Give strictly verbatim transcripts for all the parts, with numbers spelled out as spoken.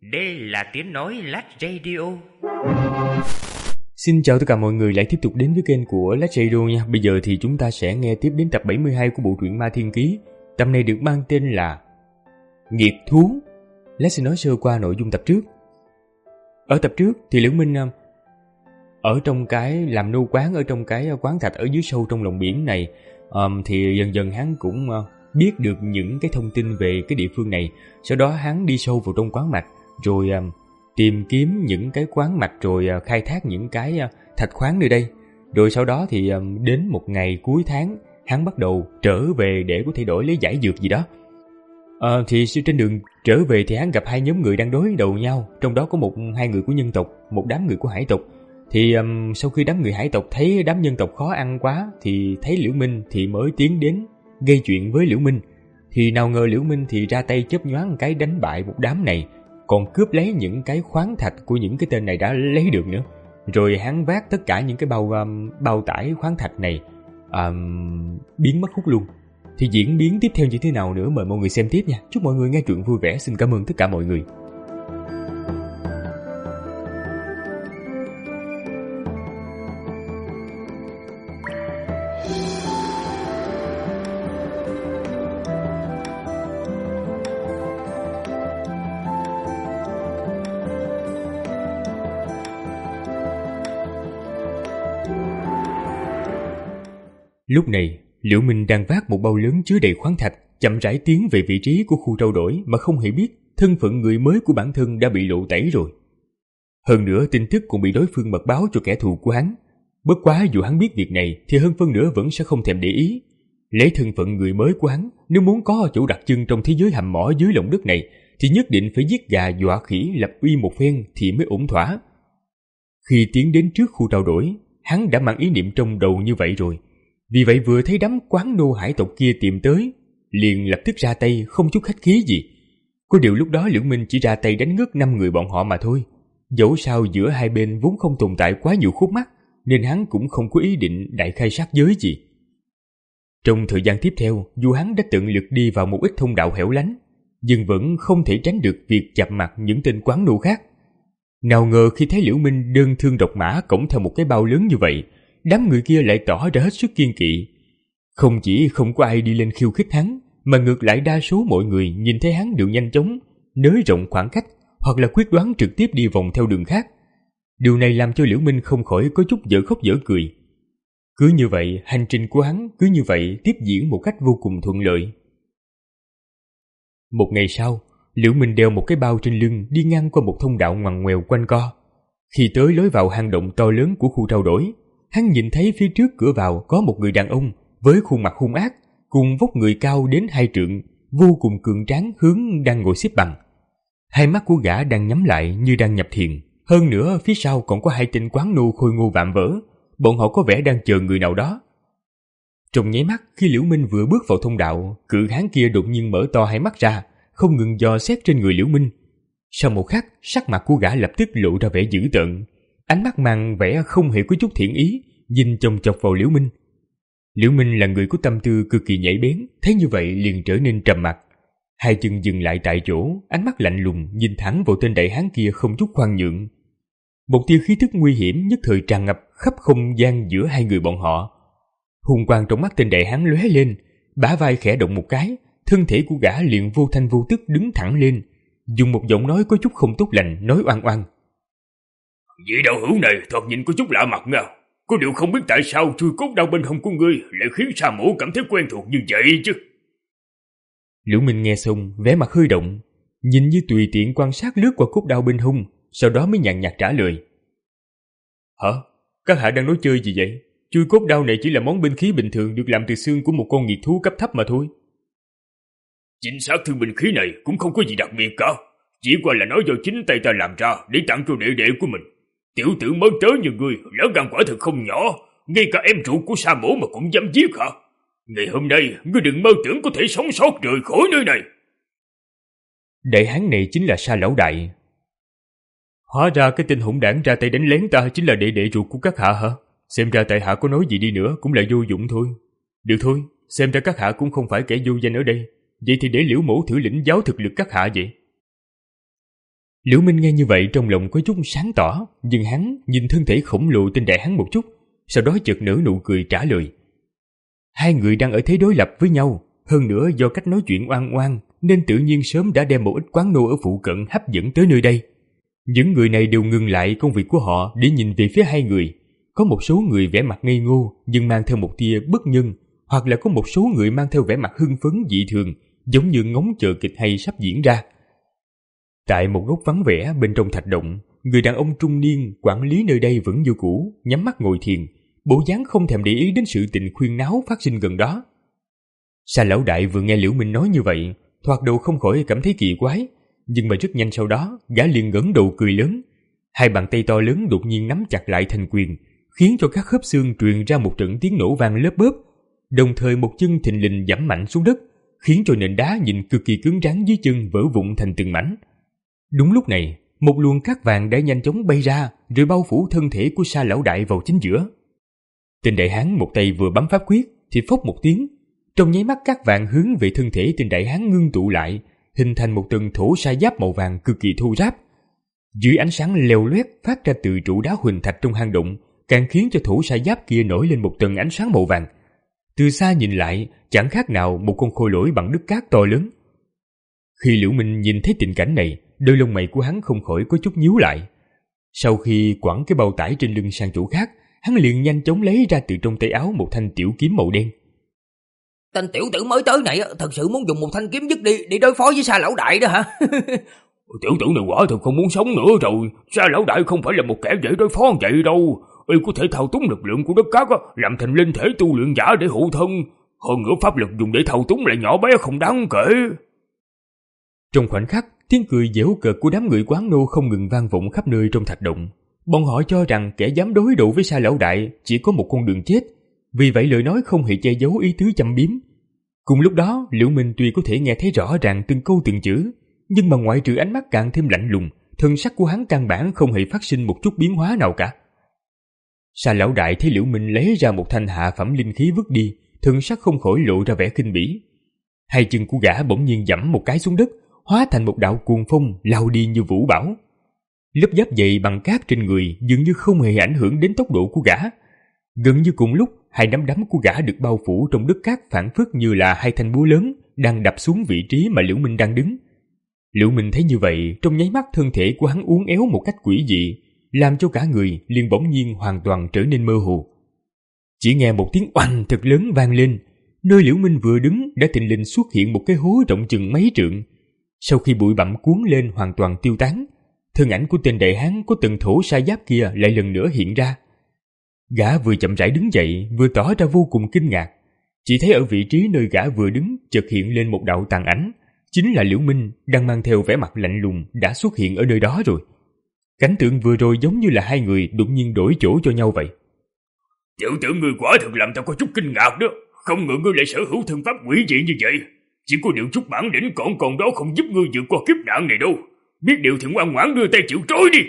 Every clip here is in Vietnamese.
Đây là tiếng nói Lát Radio. Xin chào tất cả mọi người lại tiếp tục đến với kênh của Lát Radio nha. Bây giờ thì chúng ta sẽ nghe tiếp đến tập bảy mươi hai của bộ truyện Ma Thiên Ký. Tập này được mang tên là Nghiệt Thú. Lát sẽ nói sơ qua nội dung tập trước. Ở tập trước thì Liễu Minh ở trong cái làm nô quán, ở trong cái quán thạch ở dưới sâu trong lòng biển này, um, thì dần dần hắn cũng uh, biết được những cái thông tin về cái địa phương này. Sau đó hắn đi sâu vào trong quán mạch, rồi um, tìm kiếm những cái quán mạch, rồi uh, khai thác những cái uh, thạch khoáng nơi đây. Rồi sau đó thì um, đến một ngày cuối tháng, hắn bắt đầu trở về để có thể đổi lấy giải dược gì đó. Uh, thì trên đường trở về thì hắn gặp hai nhóm người đang đối đầu nhau, trong đó có một hai người của nhân tộc, một đám người của hải tộc. Thì um, sau khi đám người hải tộc thấy đám nhân tộc khó ăn quá thì thấy Liễu Minh thì mới tiến đến gây chuyện với Liễu Minh. Thì nào ngờ Liễu Minh thì ra tay chớp nhoáng cái đánh bại một đám này, còn cướp lấy những cái khoáng thạch của những cái tên này đã lấy được nữa. Rồi hắn vác tất cả những cái bao um, bao tải khoáng thạch này um, biến mất hút luôn. Thì diễn biến tiếp theo như thế nào nữa mời mọi người xem tiếp nha. Chúc mọi người nghe truyện vui vẻ. Xin cảm ơn tất cả mọi người. Lúc này, Liễu Minh đang vác một bao lớn chứa đầy khoáng thạch, chậm rãi tiến về vị trí của khu trao đổi mà không hề biết thân phận người mới của bản thân đã bị lộ tẩy rồi. Hơn nữa tin tức cũng bị đối phương mật báo cho kẻ thù của hắn. Bất quá dù hắn biết việc này thì hơn phân nửa vẫn sẽ không thèm để ý. Lấy thân phận người mới của hắn, nếu muốn có chỗ đặt chân trong thế giới hầm mỏ dưới lòng đất này thì nhất định phải giết gà dọa khỉ lập uy một phen thì mới ổn thỏa. Khi tiến đến trước khu trao đổi, hắn đã mang ý niệm trong đầu như vậy rồi. Vì vậy vừa thấy đám quán nô hải tộc kia tìm tới, liền lập tức ra tay không chút khách khí gì. Có điều lúc đó Liễu Minh chỉ ra tay đánh ngất năm người bọn họ mà thôi. Dẫu sao giữa hai bên vốn không tồn tại quá nhiều khúc mắc, nên hắn cũng không có ý định đại khai sát giới gì. Trong thời gian tiếp theo, dù hắn đã tận lực đi vào một ít thông đạo hẻo lánh, nhưng vẫn không thể tránh được việc chạm mặt những tên quán nô khác. Nào ngờ khi thấy Liễu Minh đơn thương độc mã cõng theo một cái bao lớn như vậy, đám người kia lại tỏ ra hết sức kiên kỵ. Không chỉ không có ai đi lên khiêu khích hắn, mà ngược lại đa số mọi người nhìn thấy hắn đều nhanh chóng nới rộng khoảng cách, hoặc là quyết đoán trực tiếp đi vòng theo đường khác. Điều này làm cho Liễu Minh không khỏi có chút dở khóc dở cười. Cứ như vậy, hành trình của hắn cứ như vậy tiếp diễn một cách vô cùng thuận lợi. Một ngày sau, Liễu Minh đeo một cái bao trên lưng đi ngang qua một thông đạo ngoằn ngoèo quanh co. Khi tới lối vào hang động to lớn của khu trao đổi, hắn nhìn thấy phía trước cửa vào có một người đàn ông với khuôn mặt hung ác, cùng vóc người cao đến hai trượng, vô cùng cường tráng hướng đang ngồi xếp bằng. Hai mắt của gã đang nhắm lại như đang nhập thiền. Hơn nữa phía sau còn có hai tên quán nô khôi ngô vạm vỡ, bọn họ có vẻ đang chờ người nào đó. Trong nháy mắt khi Liễu Minh vừa bước vào thông đạo, cự hán kia đột nhiên mở to hai mắt ra, không ngừng dò xét trên người Liễu Minh. Sau một khắc, sắc mặt của gã lập tức lộ ra vẻ dữ tợn, ánh mắt mang vẻ không hề có chút thiện ý, nhìn chòng chọc vào Liễu Minh. Liễu Minh là người có tâm tư cực kỳ nhạy bén, thấy như vậy liền trở nên trầm mặc, hai chân dừng lại tại chỗ, ánh mắt lạnh lùng nhìn thẳng vào tên đại hán kia không chút khoan nhượng. Một tia khí tức nguy hiểm nhất thời tràn ngập khắp không gian giữa hai người bọn họ. Hung quang trong mắt tên đại hán lóe lên, bả vai khẽ động một cái, thân thể của gã liền vô thanh vô tức đứng thẳng lên, dùng một giọng nói có chút không tốt lành nói oan oan: Vị đạo hữu này thoạt nhìn có chút lạ mặt nha. Có điều không biết tại sao chui cốt đao bên hông của ngươi lại khiến Sa Mổ cảm thấy quen thuộc như vậy chứ. Liễu Minh nghe xong vẻ mặt hơi động, nhìn như tùy tiện quan sát lướt qua cốt đao bên hông, sau đó mới nhàn nhạt trả lời: Hả? Các hạ đang nói chơi gì vậy? Chui cốt đao này chỉ là món binh khí bình thường được làm từ xương của một con nghiệt thú cấp thấp mà thôi. Chính xác, thứ binh khí này cũng không có gì đặc biệt cả, chỉ qua là nói do chính tay ta làm ra để tặng cho đệ đệ của mình. Tiểu tử mới tới như ngươi, lá gan quả thực không nhỏ, ngay cả em ruột của Sa Mổ mà cũng dám giết hả? Ngày hôm nay, ngươi đừng mơ tưởng có thể sống sót rời khỏi nơi này. Đại hán này chính là Sa lão đại. Hóa ra cái tên hỗn đảng ra tay đánh lén ta chính là đệ đệ ruột của các hạ hả? Xem ra tại hạ có nói gì đi nữa cũng là vô dụng thôi. Được thôi, xem ra các hạ cũng không phải kẻ vô danh ở đây. Vậy thì để Liễu Mổ thử lĩnh giáo thực lực các hạ vậy. Liễu Minh nghe như vậy trong lòng có chút sáng tỏ, nhưng hắn nhìn thân thể khổng lồ tên đại hán một chút, sau đó chợt nở nụ cười trả lời. Hai người đang ở thế đối lập với nhau, hơn nữa do cách nói chuyện oan oan nên tự nhiên sớm đã đem một ít quán nô ở phụ cận hấp dẫn tới nơi đây. Những người này đều ngừng lại công việc của họ để nhìn về phía hai người. Có một số người vẻ mặt ngây ngô nhưng mang theo một tia bất nhân, hoặc là có một số người mang theo vẻ mặt hưng phấn dị thường, giống như ngóng chờ kịch hay sắp diễn ra. Tại một góc vắng vẻ bên trong thạch động, người đàn ông trung niên quản lý nơi đây vẫn như cũ, nhắm mắt ngồi thiền, bộ dáng không thèm để ý đến sự tình khuyên náo phát sinh gần đó. Sa lão đại vừa nghe Liễu Minh nói như vậy, thoạt đầu không khỏi cảm thấy kỳ quái, nhưng mà rất nhanh sau đó, gã liền ngẩng đầu cười lớn. Hai bàn tay to lớn đột nhiên nắm chặt lại thành quyền, khiến cho các khớp xương truyền ra một trận tiếng nổ vang lớp bớp. Đồng thời một chân thình lình giẫm mạnh xuống đất, khiến cho nền đá nhìn cực kỳ cứng rắn dưới chân vỡ vụn thành từng mảnh. Đúng lúc này, một luồng cát vàng đã nhanh chóng bay ra, rồi bao phủ thân thể của Sa lão đại vào chính giữa. Tên đại hán một tay vừa bấm pháp quyết, thì phốc một tiếng, trong nháy mắt cát vàng hướng về thân thể tên đại hán ngưng tụ lại, hình thành một tầng thổ sa giáp màu vàng cực kỳ thô ráp. Dưới ánh sáng leo loét phát ra từ trụ đá huỳnh thạch trong hang động, càng khiến cho thổ sa giáp kia nổi lên một tầng ánh sáng màu vàng. Từ xa nhìn lại, chẳng khác nào một con khôi lỗi bằng đất cát to lớn. Khi Liễu Minh nhìn thấy tình cảnh này, đôi lông mày của hắn không khỏi có chút nhíu lại. Sau khi quẳng cái bao tải trên lưng sang chỗ khác, hắn liền nhanh chóng lấy ra từ trong tay áo một thanh tiểu kiếm màu đen. Tên tiểu tử mới tới này thật sự muốn dùng một thanh kiếm dứt đi để đối phó với Sa lão đại đó hả? Tiểu tử này quả thật không muốn sống nữa rồi. Sa lão đại không phải là một kẻ dễ đối phó vậy đâu. Y có thể thao túng lực lượng của đất cát làm thành linh thể tu luyện giả để hộ thân. Hơn nữa pháp lực dùng để thao túng lại nhỏ bé không đáng kể. Trong khoảnh khắc, tiếng cười giễu cợt của đám người quán nô không ngừng vang vọng khắp nơi trong thạch động. Bọn họ cho rằng kẻ dám đối đầu với Sa lão đại chỉ có một con đường chết, vì vậy lời nói không hề che giấu ý tứ châm biếm. Cùng lúc đó, Liễu Minh tuy có thể nghe thấy rõ ràng từng câu từng chữ, nhưng mà ngoại trừ ánh mắt càng thêm lạnh lùng, thân sắc của hắn căn bản không hề phát sinh một chút biến hóa nào cả. Sa lão đại thấy Liễu Minh lấy ra một thanh hạ phẩm linh khí vứt đi, thân sắc không khỏi lộ ra vẻ kinh bỉ. Hai chân của gã bỗng nhiên giẫm một cái xuống đất, hóa thành một đạo cuồng phong lao đi như vũ bão. Lớp giáp dày bằng cát trên người dường như không hề ảnh hưởng đến tốc độ của gã. Gần như cùng lúc, hai nắm đấm của gã được bao phủ trong đất cát phảng phất như là hai thanh búa lớn đang đập xuống vị trí mà Liễu Minh đang đứng. Liễu Minh thấy như vậy, trong nháy mắt thân thể của hắn uốn éo một cách quỷ dị, làm cho cả người liền bỗng nhiên hoàn toàn trở nên mơ hồ. Chỉ nghe một tiếng oanh thật lớn vang lên, nơi Liễu Minh vừa đứng đã thình lình xuất hiện một cái hố rộng chừng mấy trượng. Sau khi bụi bặm cuốn lên hoàn toàn tiêu tán, thân ảnh của tên đại hán có tầng thổ sa giáp kia lại lần nữa hiện ra. Gã vừa chậm rãi đứng dậy, vừa tỏ ra vô cùng kinh ngạc. Chỉ thấy ở vị trí nơi gã vừa đứng chợt hiện lên một đạo tàn ảnh, chính là Liễu Minh đang mang theo vẻ mặt lạnh lùng đã xuất hiện ở nơi đó rồi. Cảnh tượng vừa rồi giống như là hai người đột nhiên đổi chỗ cho nhau vậy. Tiểu tử ngươi quả thật làm tao có chút kinh ngạc đó. Không ngờ ngươi lại sở hữu thân pháp quỷ dị như vậy. Chỉ có điều chút bản lĩnh còn còn đó không giúp ngươi vượt qua kiếp nạn này đâu. Biết điều thì ngoan ngoãn đưa tay chịu trói đi.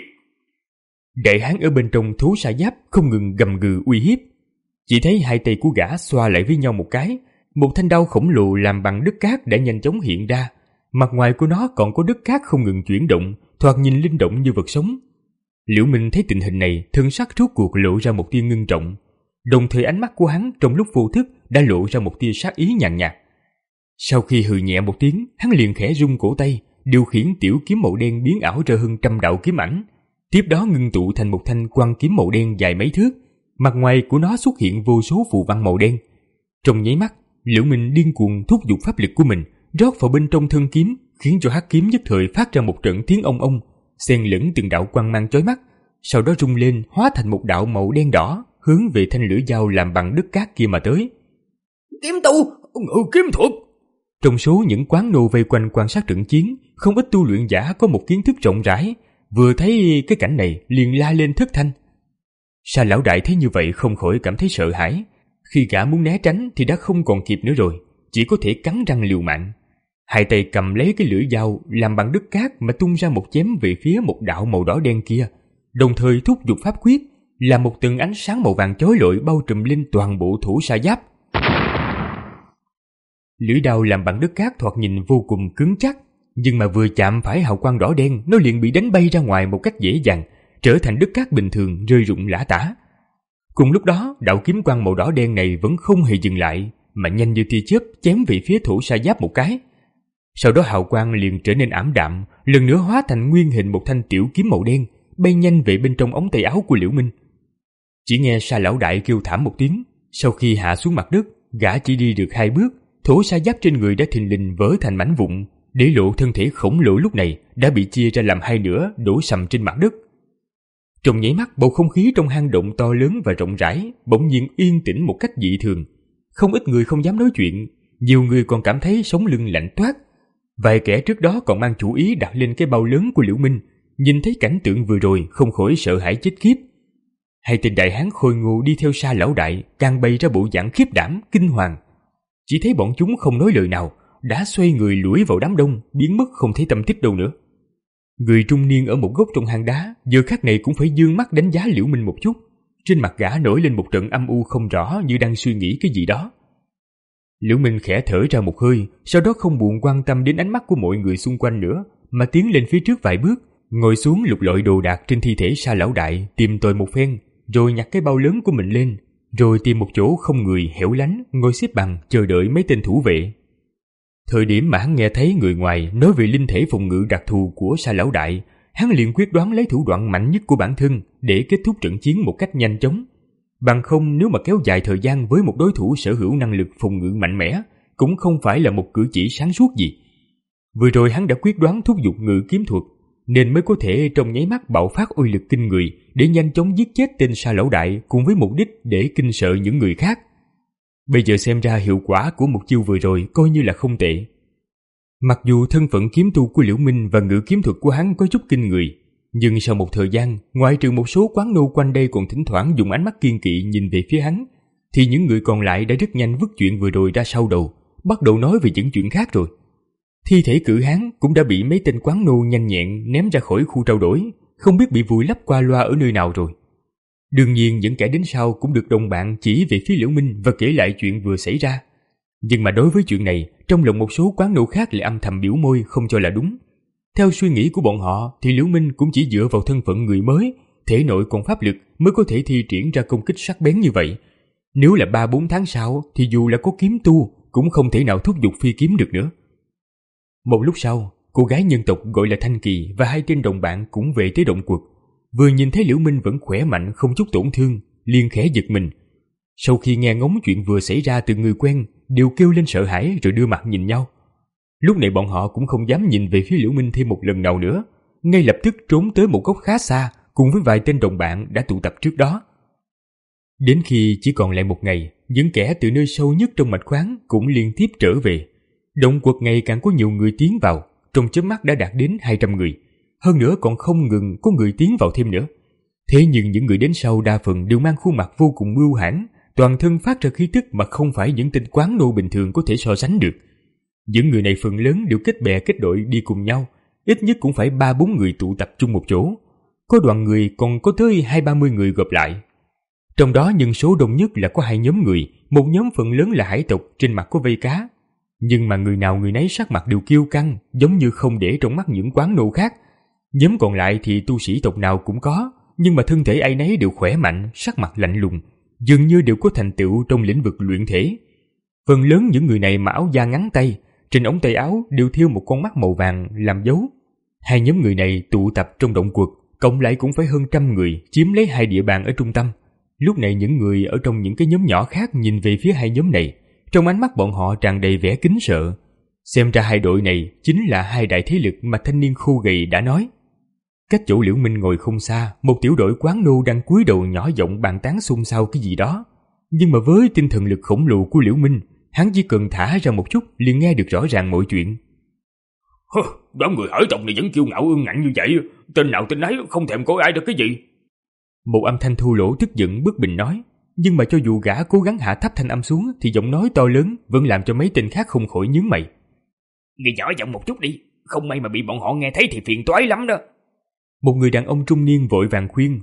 Đại hán ở bên trong thú sa giáp không ngừng gầm gừ uy hiếp. Chỉ thấy hai tay của gã xoa lại với nhau một cái, một thanh đao khổng lồ làm bằng đất cát đã nhanh chóng hiện ra. Mặt ngoài của nó còn có đất cát không ngừng chuyển động, thoạt nhìn linh động như vật sống. Liễu Minh thấy tình hình này, thân sắc rốt cuộc lộ ra một tia ngưng trọng. Đồng thời ánh mắt của hắn trong lúc vô thức đã lộ ra một tia sát ý nhàn nhạt. Sau khi hừ nhẹ một tiếng, hắn liền khẽ rung cổ tay, điều khiển tiểu kiếm màu đen biến ảo ra hơn trăm đạo kiếm ảnh. Tiếp đó ngưng tụ thành một thanh quang kiếm màu đen dài mấy thước, mặt ngoài của nó xuất hiện vô số phù văn màu đen. Trong nháy mắt, Liễu Minh điên cuồng thúc giục pháp lực của mình, rót vào bên trong thân kiếm, khiến cho hắc kiếm nhất thời phát ra một trận tiếng ông ông, xen lẫn từng đạo quang mang chói mắt, sau đó rung lên hóa thành một đạo màu đen đỏ, hướng về thanh lưỡi dao làm bằng đất cát kia mà tới. Kiếm tu, ngự kiếm thuật. Trong số những quán nô vây quanh quan sát trận chiến, không ít tu luyện giả có một kiến thức rộng rãi, vừa thấy cái cảnh này liền la lên thất thanh. Sa lão đại thấy như vậy không khỏi cảm thấy sợ hãi. Khi gã muốn né tránh thì đã không còn kịp nữa rồi, chỉ có thể cắn răng liều mạng. Hai tay cầm lấy cái lưỡi dao làm bằng đất cát mà tung ra một chém về phía một đạo màu đỏ đen kia, đồng thời thúc giục pháp quyết, là một tầng ánh sáng màu vàng chói lọi bao trùm lên toàn bộ thủ sa giáp. Lưỡi đao làm bằng đất cát thoạt nhìn vô cùng cứng chắc, nhưng mà vừa chạm phải hào quang đỏ đen, nó liền bị đánh bay ra ngoài một cách dễ dàng, trở thành đất cát bình thường rơi rụng lả tả. Cùng lúc đó, đạo kiếm quang màu đỏ đen này vẫn không hề dừng lại, mà nhanh như tia chớp chém về phía Thổ Sa Giáp một cái. Sau đó hào quang liền trở nên ảm đạm, lần nữa hóa thành nguyên hình một thanh tiểu kiếm màu đen, bay nhanh về bên trong ống tay áo của Liễu Minh. Chỉ nghe Sa lão đại kêu thảm một tiếng, sau khi hạ xuống mặt đất, gã chỉ đi được hai bước, Thổ Sa Giáp trên người đã thình lình vỡ thành mảnh vụn, để lộ thân thể khổng lồ lúc này đã bị chia ra làm hai nửa, đổ sầm trên mặt đất. Trong nháy mắt, bầu không khí trong hang động to lớn và rộng rãi bỗng nhiên yên tĩnh một cách dị thường. Không ít người không dám nói chuyện, nhiều người còn cảm thấy sống lưng lạnh toát. Vài kẻ trước đó còn mang chủ ý đặt lên cái bao lớn của Liễu Minh, nhìn thấy cảnh tượng vừa rồi không khỏi sợ hãi chết khiếp. Hai tên đại hán khôi ngô đi theo Sa lão đại càng bày ra bộ dạng khiếp đảm, kinh hoàng. Chỉ thấy bọn chúng không nói lời nào, đã xoay người lủi vào đám đông, biến mất không thấy tâm tích đâu nữa. Người trung niên ở một góc trong hang đá giờ khắc này cũng phải dương mắt đánh giá Liễu Minh một chút. Trên mặt gã nổi lên một trận âm u không rõ, như đang suy nghĩ cái gì đó. Liễu Minh khẽ thở ra một hơi, sau đó không buồn quan tâm đến ánh mắt của mọi người xung quanh nữa, mà tiến lên phía trước vài bước, ngồi xuống lục lọi đồ đạc trên thi thể Sa lão đại, tìm tòi một phen, rồi nhặt cái bao lớn của mình lên, rồi tìm một chỗ không người hẻo lánh, ngồi xếp bằng chờ đợi mấy tên thủ vệ. Thời điểm mà hắn nghe thấy người ngoài nói về linh thể phòng ngự đặc thù của Sa lão đại, hắn liền quyết đoán lấy thủ đoạn mạnh nhất của bản thân để kết thúc trận chiến một cách nhanh chóng. Bằng không, nếu mà kéo dài thời gian với một đối thủ sở hữu năng lực phòng ngự mạnh mẽ, cũng không phải là một cử chỉ sáng suốt gì. Vừa rồi hắn đã quyết đoán thúc giục ngự kiếm thuật, nên mới có thể trong nháy mắt bạo phát uy lực kinh người để nhanh chóng giết chết tên Sa lão đại, cùng với mục đích để kinh sợ những người khác. Bây giờ xem ra hiệu quả của một chiêu vừa rồi coi như là không tệ. Mặc dù thân phận kiếm tu của Liễu Minh và ngự kiếm thuật của hắn có chút kinh người, nhưng sau một thời gian, ngoại trừ một số quán nô quanh đây còn thỉnh thoảng dùng ánh mắt kiên kỵ nhìn về phía hắn, thì những người còn lại đã rất nhanh vứt chuyện vừa rồi ra sau đầu, bắt đầu nói về những chuyện khác rồi. Thi thể cự hán cũng đã bị mấy tên quán nô nhanh nhẹn ném ra khỏi khu trao đổi, không biết bị vùi lấp qua loa ở nơi nào rồi. Đương nhiên những kẻ đến sau cũng được đồng bạn chỉ về phía Liễu Minh và kể lại chuyện vừa xảy ra. Nhưng mà đối với chuyện này, trong lòng một số quán nô khác lại âm thầm biểu môi không cho là đúng. Theo suy nghĩ của bọn họ thì Liễu Minh cũng chỉ dựa vào thân phận người mới, thể nội còn pháp lực mới có thể thi triển ra công kích sắc bén như vậy. Nếu là ba bốn tháng sau thì dù là có kiếm tu cũng không thể nào thúc giục phi kiếm được nữa. Một lúc sau, cô gái nhân tộc gọi là Thanh Kỳ và hai tên đồng bạn cũng về tới động quật. Vừa nhìn thấy Liễu Minh vẫn khỏe mạnh không chút tổn thương, liền khẽ giật mình. Sau khi nghe ngóng chuyện vừa xảy ra từ người quen, đều kêu lên sợ hãi rồi đưa mặt nhìn nhau. Lúc này bọn họ cũng không dám nhìn về phía Liễu Minh thêm một lần nào nữa, ngay lập tức trốn tới một góc khá xa cùng với vài tên đồng bạn đã tụ tập trước đó. Đến khi chỉ còn lại một ngày, những kẻ từ nơi sâu nhất trong mạch khoáng cũng liên tiếp trở về. Động quật ngày càng có nhiều người tiến vào, trong chớp mắt đã đạt đến hai trăm người. Hơn nữa còn không ngừng có người tiến vào thêm nữa. Thế nhưng những người đến sau đa phần đều mang khuôn mặt vô cùng mưu hãn, toàn thân phát ra khí tức mà không phải những tên quán nô bình thường có thể so sánh được. Những người này phần lớn đều kết bè kết đội đi cùng nhau, ít nhất cũng phải ba bốn người tụ tập chung một chỗ. Có đoàn người còn có tới hai ba mươi người gộp lại. Trong đó nhân số đông nhất là có hai nhóm người, một nhóm phần lớn là hải tộc trên mặt có vây cá. Nhưng mà người nào người nấy sắc mặt đều kiêu căng, giống như không để trong mắt những quán nô khác. Nhóm còn lại thì tu sĩ tộc nào cũng có, nhưng mà thân thể ai nấy đều khỏe mạnh, sắc mặt lạnh lùng, dường như đều có thành tựu trong lĩnh vực luyện thể. Phần lớn những người này mặc áo da ngắn tay, trên ống tay áo đều thêu một con mắt màu vàng làm dấu. Hai nhóm người này tụ tập trong động quật, cộng lại cũng phải hơn trăm người, chiếm lấy hai địa bàn ở trung tâm. Lúc này những người ở trong những cái nhóm nhỏ khác nhìn về phía hai nhóm này, trong ánh mắt bọn họ tràn đầy vẻ kính sợ. Xem ra hai đội này chính là hai đại thế lực mà thanh niên khô gầy đã nói. Cách chỗ Liễu Minh ngồi không xa, một tiểu đội quán nô đang cúi đầu nhỏ giọng bàn tán xôn xao cái gì đó. Nhưng mà với tinh thần lực khổng lồ của Liễu Minh, hắn chỉ cần thả ra một chút liền nghe được rõ ràng mọi chuyện. Hơ, đám người hải tộc này vẫn kiêu ngạo ương ngạnh như vậy, tên nào tên ấy không thèm coi ai được cái gì. Một âm thanh thô lỗ tức giận bất bình nói, nhưng mà cho dù gã cố gắng hạ thấp thanh âm xuống thì giọng nói to lớn vẫn làm cho mấy tên khác không khỏi nhướng mày. Nghe nhỏ giọng một chút đi, không may mà bị bọn họ nghe thấy thì phiền toái lắm đó. Một người đàn ông trung niên vội vàng khuyên.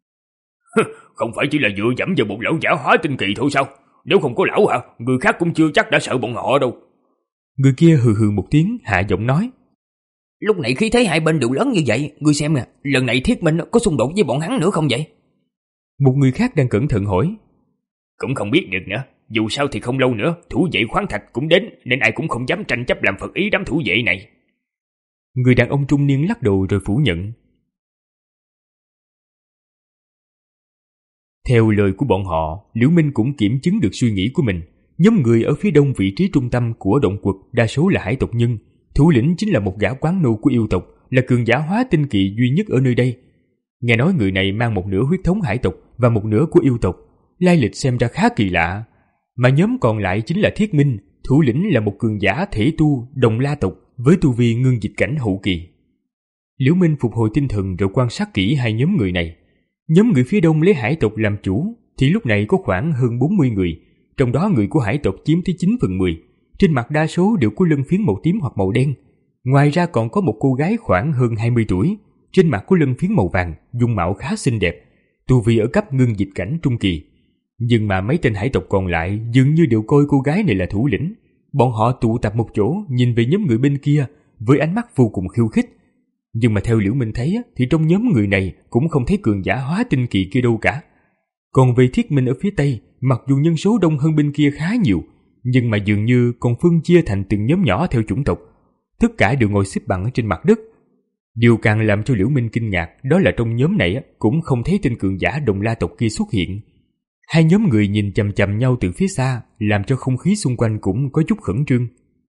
Không phải chỉ là dựa dẫm vào một lão giả hóa tinh kỳ thôi sao? Nếu không có lão hả, người khác cũng chưa chắc đã sợ bọn họ đâu. Người kia hừ hừ một tiếng hạ giọng nói. Lúc này khí thế hai bên đều lớn như vậy, ngươi xem nè, lần này Thiết Minh có xung đột với bọn hắn nữa không vậy? Một người khác đang cẩn thận hỏi. Cũng không biết được nữa, dù sao thì không lâu nữa thủ vệ khoáng thạch cũng đến, nên ai cũng không dám tranh chấp làm phật ý đám thủ vệ này. Người đàn ông trung niên lắc đầu rồi phủ nhận. Theo lời của bọn họ, Liễu Minh cũng kiểm chứng được suy nghĩ của mình. Nhóm người ở phía đông vị trí trung tâm của động quật đa số là hải tộc nhân. Thủ lĩnh chính là một gã quán nô của yêu tộc, là cường giả hóa tinh kỳ duy nhất ở nơi đây. Nghe nói người này mang một nửa huyết thống hải tộc và một nửa của yêu tộc, lai lịch xem ra khá kỳ lạ. Mà nhóm còn lại chính là Thiết Minh, thủ lĩnh là một cường giả thể tu đồng la tộc với tu vi ngưng dịch cảnh hậu kỳ. Liễu Minh phục hồi tinh thần rồi quan sát kỹ hai nhóm người này. Nhóm người phía đông lấy hải tộc làm chủ thì lúc này có khoảng hơn bốn mươi người, trong đó người của hải tộc chiếm tới chín phần mười. Trên mặt đa số đều có lân phiến màu tím hoặc màu đen. Ngoài ra còn có một cô gái khoảng hơn hai mươi tuổi, trên mặt có lân phiến màu vàng, dung mạo khá xinh đẹp, tu vi ở cấp ngưng dịch cảnh trung kỳ. Nhưng mà mấy tên hải tộc còn lại dường như đều coi cô gái này là thủ lĩnh. Bọn họ tụ tập một chỗ nhìn về nhóm người bên kia với ánh mắt vô cùng khiêu khích. Nhưng mà theo Liễu Minh thấy thì trong nhóm người này cũng không thấy cường giả hóa tinh kỳ kia đâu cả. Còn về Thiết Minh ở phía tây, mặc dù nhân số đông hơn bên kia khá nhiều, nhưng mà dường như còn phân chia thành từng nhóm nhỏ theo chủng tộc. Tất cả đều ngồi xếp bằng trên mặt đất. Điều càng làm cho Liễu Minh kinh ngạc đó là trong nhóm này cũng không thấy tên cường giả đồng la tộc kia xuất hiện. Hai nhóm người nhìn chằm chằm nhau từ phía xa, làm cho không khí xung quanh cũng có chút khẩn trương.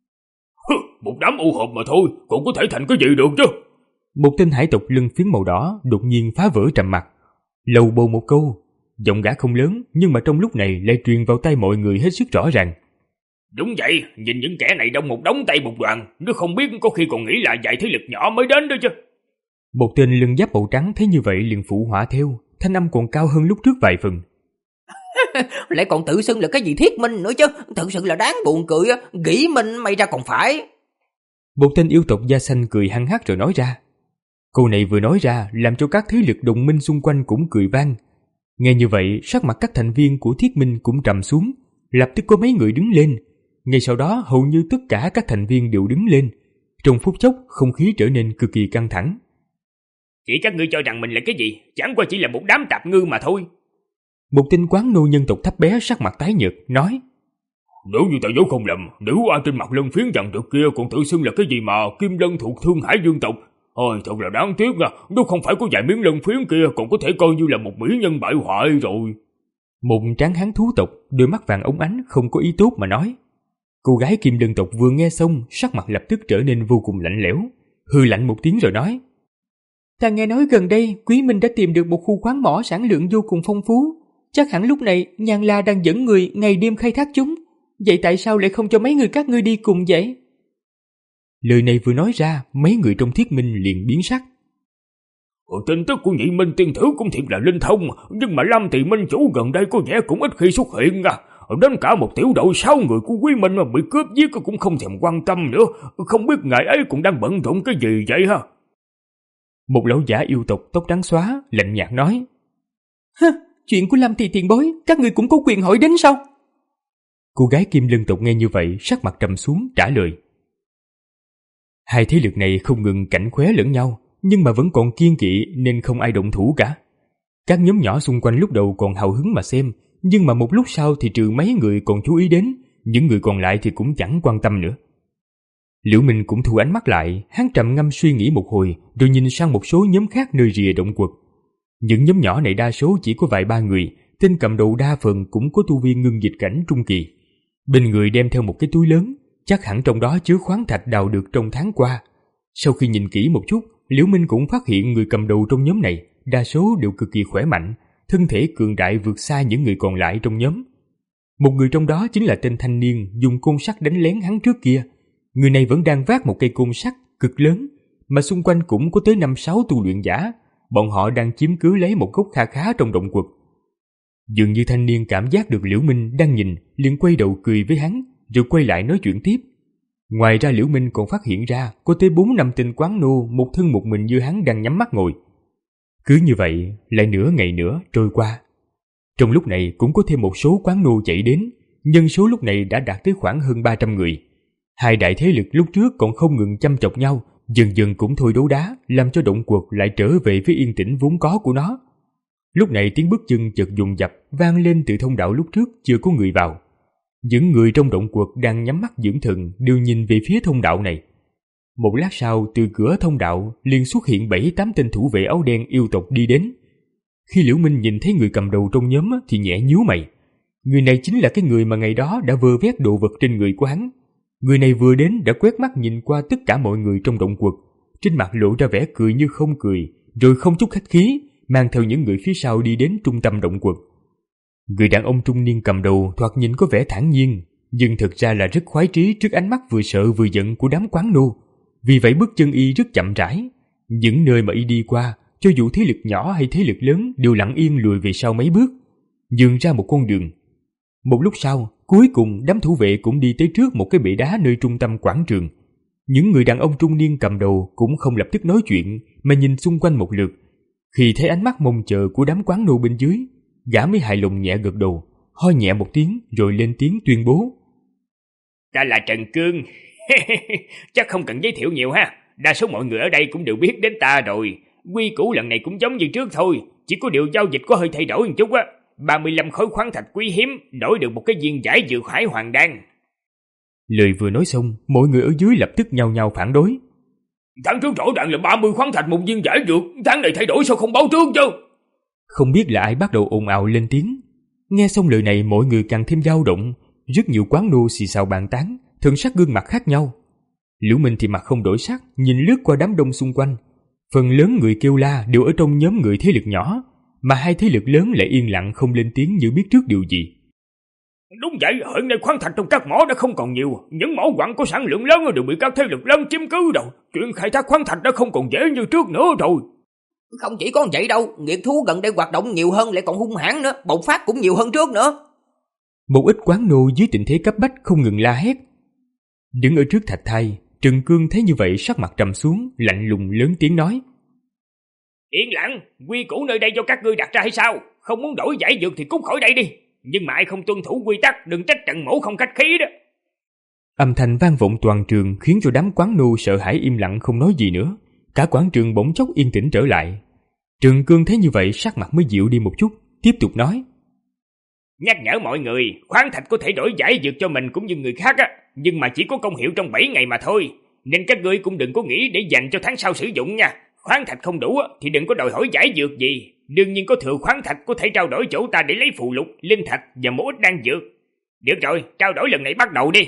Một đám u hồn mà thôi, cũng có thể thành cái gì được chứ? Một tên hải tộc lưng phiến màu đỏ đột nhiên phá vỡ trầm mặc, lầu bầu một câu. Giọng gã không lớn, nhưng mà trong lúc này lại truyền vào tai mọi người hết sức rõ ràng. Đúng vậy, nhìn những kẻ này đông một đống tay một đoàn, nếu không biết có khi còn nghĩ là vài thế lực nhỏ mới đến đó chứ. Một tên lưng giáp màu trắng thấy như vậy liền phụ họa theo, thanh âm còn cao hơn lúc trước vài phần. Lại còn tự xưng là cái gì Thiết Minh nữa chứ, thật sự là đáng buồn cười, nghĩ mình mày ra còn phải. Một tên yêu tộc da xanh cười hăng hắc rồi nói ra. Câu này vừa nói ra làm cho các thế lực đồng minh xung quanh cũng cười vang. Nghe như vậy, sắc mặt các thành viên của Thiết Minh cũng trầm xuống, lập tức có mấy người đứng lên. Ngay sau đó hầu như tất cả các thành viên đều đứng lên. Trong phút chốc, không khí trở nên cực kỳ căng thẳng. Chỉ các ngươi cho rằng mình là cái gì, chẳng qua chỉ là một đám tạp ngư mà thôi. Một tên quán nô nhân tộc thấp bé sắc mặt tái nhợt nói. Nếu như ta nhớ không lầm, nữ oa trên mặt lân phiến dặn được kia còn tự xưng là cái gì mà Kim Lân thuộc Thương Hải Dương tộc. Ôi thật là đáng tiếc nha, nếu không phải có vài miếng lân phiến kia còn có thể coi như là một mỹ nhân bại hoại rồi. Một tráng hán thú tộc, đôi mắt vàng óng ánh không có ý tốt mà nói. Cô gái Kim Lân tộc vừa nghe xong, sắc mặt lập tức trở nên vô cùng lạnh lẽo, hừ lạnh một tiếng rồi nói. Ta nghe nói gần đây Quý Minh đã tìm được một khu khoáng mỏ sản lượng vô cùng phong phú. Chắc hẳn lúc này Nhan La đang dẫn người ngày đêm khai thác chúng. Vậy tại sao lại không cho mấy người các ngươi đi cùng vậy? Lời này vừa nói ra, mấy người trong Thiết Minh liền biến sắc. Ở tin tức của Nhị Minh tiên tử cũng thiệt là linh thông, nhưng mà Lâm Tỳ Minh chủ gần đây có vẻ cũng ít khi xuất hiện à. Đến cả một tiểu đội sáu người của Quý Minh mà bị cướp giết cũng không thèm quan tâm nữa. Không biết ngài ấy cũng đang bận rộn cái gì vậy ha? Một lão giả yêu tộc tóc trắng xóa lạnh nhạt nói. Hơ, chuyện của Lâm Tỳ tiền bối các người cũng có quyền hỏi đến sao? Cô gái Kim Lân tộc nghe như vậy sắc mặt trầm xuống trả lời. Hai thế lực này không ngừng cảnh khóe lẫn nhau, nhưng mà vẫn còn kiên kỵ nên không ai động thủ cả. Các nhóm nhỏ xung quanh lúc đầu còn hào hứng mà xem, nhưng mà một lúc sau thì trừ mấy người còn chú ý đến, những người còn lại thì cũng chẳng quan tâm nữa. Liễu Minh cũng thu ánh mắt lại, hắn trầm ngâm suy nghĩ một hồi rồi nhìn sang một số nhóm khác nơi rìa động quật. Những nhóm nhỏ này đa số chỉ có vài ba người, tên cầm đầu đa phần cũng có tu vi ngưng dịch cảnh trung kỳ. Bên người đem theo một cái túi lớn, chắc hẳn trong đó chứa khoáng thạch đào được trong tháng qua. Sau khi nhìn kỹ một chút, Liễu Minh cũng phát hiện người cầm đầu trong nhóm này đa số đều cực kỳ khỏe mạnh, thân thể cường đại vượt xa những người còn lại trong nhóm. Một người trong đó chính là tên thanh niên dùng côn sắt đánh lén hắn trước kia. Người này vẫn đang vác một cây côn sắt cực lớn, mà xung quanh cũng có tới năm sáu tu luyện giả. Bọn họ đang chiếm cứ lấy một góc kha khá trong động quật. Dường như thanh niên cảm giác được Liễu Minh đang nhìn, liền quay đầu cười với hắn, rồi quay lại nói chuyện tiếp. Ngoài ra Liễu Minh còn phát hiện ra có tới bốn năm tên quán nô một thân một mình như hắn đang nhắm mắt ngồi. Cứ như vậy, lại nửa ngày nữa trôi qua. Trong lúc này cũng có thêm một số quán nô chạy đến, nhân số lúc này đã đạt tới khoảng hơn ba trăm người. Hai đại thế lực lúc trước còn không ngừng chăm chọc nhau, dần dần cũng thôi đấu đá, làm cho động quật lại trở về với yên tĩnh vốn có của nó. Lúc này tiếng bước chân chợt dồn dập vang lên từ thông đạo lúc trước chưa có người vào. Những người trong động quật đang nhắm mắt dưỡng thần đều nhìn về phía thông đạo này. Một lát sau, từ cửa thông đạo liền xuất hiện bảy tám tên thủ vệ áo đen yêu tộc đi đến. Khi Liễu Minh nhìn thấy người cầm đầu trong nhóm thì nhẹ nhíu mày. Người này chính là cái người mà ngày đó đã vơ vét đồ vật trên người của hắn. Người này vừa đến đã quét mắt nhìn qua tất cả mọi người trong động quật, trên mặt lộ ra vẻ cười như không cười, rồi không chút khách khí mang theo những người phía sau đi đến trung tâm động quật. Người đàn ông trung niên cầm đầu thoạt nhìn có vẻ thản nhiên, nhưng thực ra là rất khoái trí trước ánh mắt vừa sợ vừa giận của đám quán nô. Vì vậy bước chân y rất chậm rãi. Những nơi mà y đi qua, cho dù thế lực nhỏ hay thế lực lớn đều lặng yên lùi về sau mấy bước, nhường ra một con đường. Một lúc sau, cuối cùng đám thủ vệ cũng đi tới trước một cái bệ đá nơi trung tâm quảng trường. Những người đàn ông trung niên cầm đầu cũng không lập tức nói chuyện mà nhìn xung quanh một lượt. Khi thấy ánh mắt mong chờ của đám quán nô bên dưới, gã mới hài lòng nhẹ gật đầu, ho nhẹ một tiếng rồi lên tiếng tuyên bố: Ta là Trần Cương. Chắc không cần giới thiệu nhiều ha. Đa số mọi người ở đây cũng đều biết đến ta rồi. Quy củ lần này cũng giống như trước thôi, chỉ có điều giao dịch có hơi thay đổi một chút á. ba mươi lăm khối khoáng thạch quý hiếm đổi được một cái viên giải dược hải hoàng đan. Lời vừa nói xong, mọi người ở dưới lập tức nhao nhao phản đối. Tháng trước rõ ràng là ba mươi khoáng thạch một viên giải dược, tháng này thay đổi sao không báo trước chứ? Không biết là ai bắt đầu ồn ào lên tiếng. Nghe xong lời này, mọi người càng thêm dao động. Rất nhiều quán nô xì xào bàn tán, thần sắc gương mặt khác nhau. Liễu Minh thì mặt không đổi sắc, nhìn lướt qua đám đông xung quanh. Phần lớn người kêu la đều ở trong nhóm người thế lực nhỏ, mà hai thế lực lớn lại yên lặng không lên tiếng như biết trước điều gì. Đúng vậy, hiện nay khoáng thạch trong các mỏ đã không còn nhiều, những mỏ quặng có sản lượng lớn đều bị các thế lực lớn chiếm cứ rồi. Chuyện khai thác khoáng thạch đã không còn dễ như trước nữa rồi. Không chỉ có vậy đâu, nghiệt thú gần đây hoạt động nhiều hơn lại còn hung hãn nữa, bộc phát cũng nhiều hơn trước nữa. Một ít quán nô dưới tình thế cấp bách không ngừng la hét. Đứng ở trước thạch thai, Trần Cương thấy như vậy sắc mặt trầm xuống, lạnh lùng lớn tiếng nói: Yên lặng, quy củ nơi đây do các ngươi đặt ra hay sao? Không muốn đổi giải dược thì cút khỏi đây đi. Nhưng mà ai không tuân thủ quy tắc đừng trách Trần Mỗ không khách khí đó. Âm thanh vang vọng toàn trường khiến cho đám quán nô sợ hãi im lặng không nói gì nữa. Cả quảng trường bỗng chốc yên tĩnh trở lại. Trần Cương thấy như vậy sắc mặt mới dịu đi một chút, tiếp tục nói: Nhắc nhở mọi người, khoáng thạch có thể đổi giải dược cho mình cũng như người khác á, nhưng mà chỉ có công hiệu trong bảy ngày mà thôi. Nên các ngươi cũng đừng có nghĩ để dành cho tháng sau sử dụng nha. Khoáng thạch không đủ thì đừng có đòi hỏi giải dược gì. Đương nhiên có thừa khoáng thạch có thể trao đổi chỗ ta để lấy phù lục, linh thạch và một ít đan dược. Được rồi, trao đổi lần này bắt đầu đi.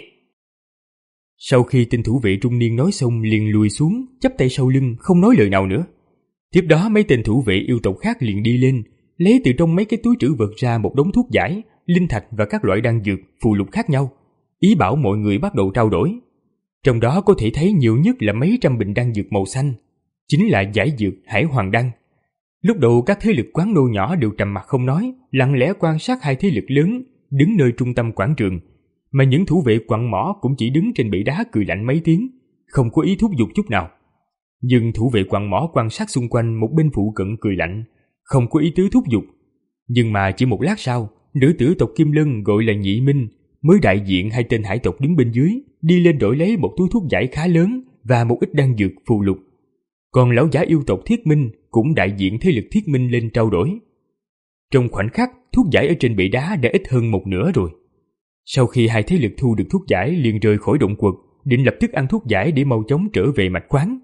Sau khi tên thủ vệ trung niên nói xong liền lùi xuống, chắp tay sau lưng không nói lời nào nữa. Tiếp đó mấy tên thủ vệ yêu tộc khác liền đi lên, lấy từ trong mấy cái túi trữ vật ra một đống thuốc giải, linh thạch và các loại đan dược, phù lục khác nhau, ý bảo mọi người bắt đầu trao đổi. Trong đó có thể thấy nhiều nhất là mấy trăm bình đan dược màu xanh, chính là giải dược hải hoàng đan. Lúc đầu các thế lực quán nô nhỏ đều trầm mặc không nói, lặng lẽ quan sát hai thế lực lớn đứng nơi trung tâm quảng trường, mà những thủ vệ quặng mỏ cũng chỉ đứng trên bệ đá cười lạnh mấy tiếng, không có ý thúc giục chút nào. Nhưng thủ vệ quặng mỏ quan sát xung quanh một bên phụ cận cười lạnh, không có ý tứ thúc giục. Nhưng mà chỉ một lát sau, nữ tử tộc Kim Lân gọi là Nhị Minh mới đại diện hai tên hải tộc đứng bên dưới đi lên đổi lấy một túi thuốc giải khá lớn và một ít đan dược phù lục. Còn lão giả yêu tộc Thiết Minh cũng đại diện thế lực Thiết Minh lên trao đổi. Trong khoảnh khắc, thuốc giải ở trên bệ đá đã ít hơn một nửa rồi. Sau khi hai thế lực thu được thuốc giải liền rời khỏi động quật, định lập tức ăn thuốc giải để mau chóng trở về mạch khoáng.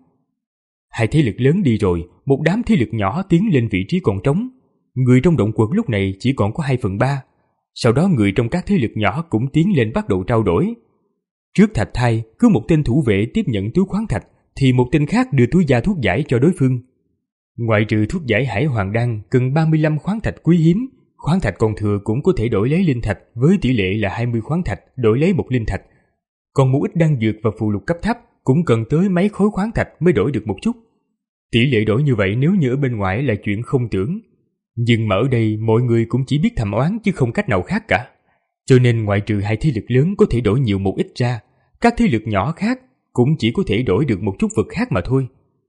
Hai thế lực lớn đi rồi, một đám thế lực nhỏ tiến lên vị trí còn trống. Người trong động quật lúc này chỉ còn có hai phần ba. Sau đó người trong các thế lực nhỏ cũng tiến lên bắt đầu trao đổi. Trước thạch thai, cứ một tên thủ vệ tiếp nhận túi khoáng thạch, thì một tên khác đưa túi da thuốc giải cho đối phương. Ngoại trừ thuốc giải hải hoàng đan cần ba mươi lăm khoáng thạch quý hiếm, khoáng thạch còn thừa cũng có thể đổi lấy linh thạch với tỷ lệ là hai mươi khoáng thạch đổi lấy một linh thạch. Còn một ít đan dược và phù lục cấp thấp cũng cần tới mấy khối khoáng thạch mới đổi được một chút. Tỷ lệ đổi như vậy nếu như ở bên ngoài là chuyện không tưởng. Nhưng mà ở đây mọi người cũng chỉ biết thầm oán chứ không cách nào khác cả. Cho nên ngoại trừ hai thế lực lớn có thể đổi nhiều một ít ra, các thế lực nhỏ khác cũng chỉ có thể đổi được một chút vật khác mà thôi.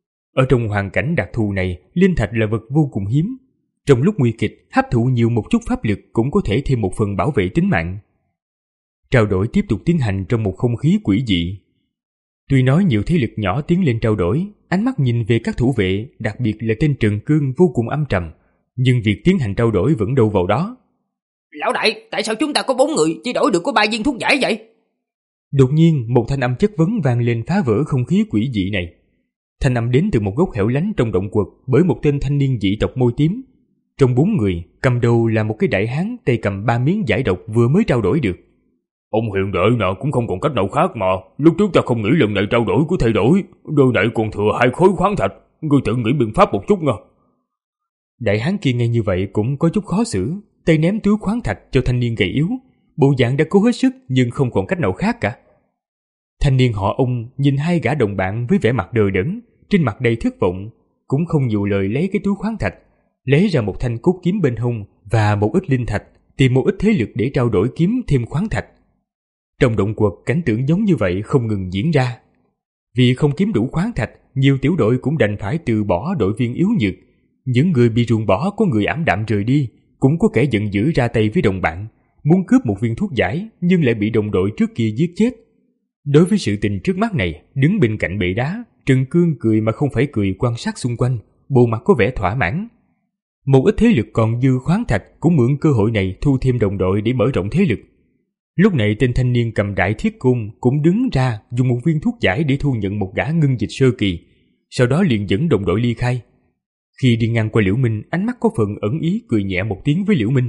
Ở trong hoàn cảnh đặc thù này, linh thạch là vật vô cùng hiếm. Trong lúc nguy kịch, hấp thụ nhiều một chút pháp lực cũng có thể thêm một phần bảo vệ tính mạng. Trao đổi tiếp tục tiến hành trong một không khí quỷ dị. Tuy nói nhiều thế lực nhỏ tiến lên trao đổi, ánh mắt nhìn về các thủ vệ, đặc biệt là tên Trần Cương vô cùng âm trầm, nhưng việc tiến hành trao đổi vẫn đâu vào đó. Lão đại, tại sao chúng ta có bốn người chỉ đổi được có ba viên thuốc giải vậy? Đột nhiên một thanh âm chất vấn vang lên phá vỡ không khí quỷ dị này. Thanh âm đến từ một góc hẻo lánh trong động quật bởi một tên thanh niên dị tộc môi tím. Trong bốn người, cầm đầu là một cái đại hán tay cầm ba miếng giải độc vừa mới trao đổi được. Ông hiền đệ nọ cũng không còn cách nào khác mà. Lúc trước ta không nghĩ lần này trao đổi có thay đổi. Đôi này còn thừa hai khối khoáng thạch. Ngươi tự nghĩ biện pháp một chút nha. Đại hán kia nghe như vậy cũng có chút khó xử, tay ném túi khoáng thạch cho thanh niên gầy yếu. Bộ dạng đã cố hết sức nhưng không còn cách nào khác cả. Thanh niên họ Ông nhìn hai gã đồng bạn với vẻ mặt đờ đẫn, trên mặt đầy thất vọng, cũng không nhiều lời lấy cái túi khoáng thạch, lấy ra một thanh cốt kiếm bên hông và một ít linh thạch, tìm một ít thế lực để trao đổi kiếm thêm khoáng thạch. Trong động quật, cảnh tượng giống như vậy không ngừng diễn ra. Vì không kiếm đủ khoáng thạch, nhiều tiểu đội cũng đành phải từ bỏ đội viên yếu nhược. Những người bị ruồng bỏ có người ảm đạm rời đi, cũng có kẻ giận dữ ra tay với đồng bạn, muốn cướp một viên thuốc giải nhưng lại bị đồng đội trước kia giết chết. Đối với sự tình trước mắt này, đứng bên cạnh bệ đá, Trần Cương cười mà không phải cười quan sát xung quanh, bộ mặt có vẻ thỏa mãn. Một ít thế lực còn dư khoáng thạch cũng mượn cơ hội này thu thêm đồng đội để mở rộng thế lực. Lúc này tên thanh niên cầm đại thiết côn cũng đứng ra dùng một viên thuốc giải để thu nhận một gã ngưng dịch sơ kỳ, sau đó liền dẫn đồng đội ly khai. Khi đi ngang qua Liễu Minh, ánh mắt có phần ẩn ý cười nhẹ một tiếng với Liễu Minh.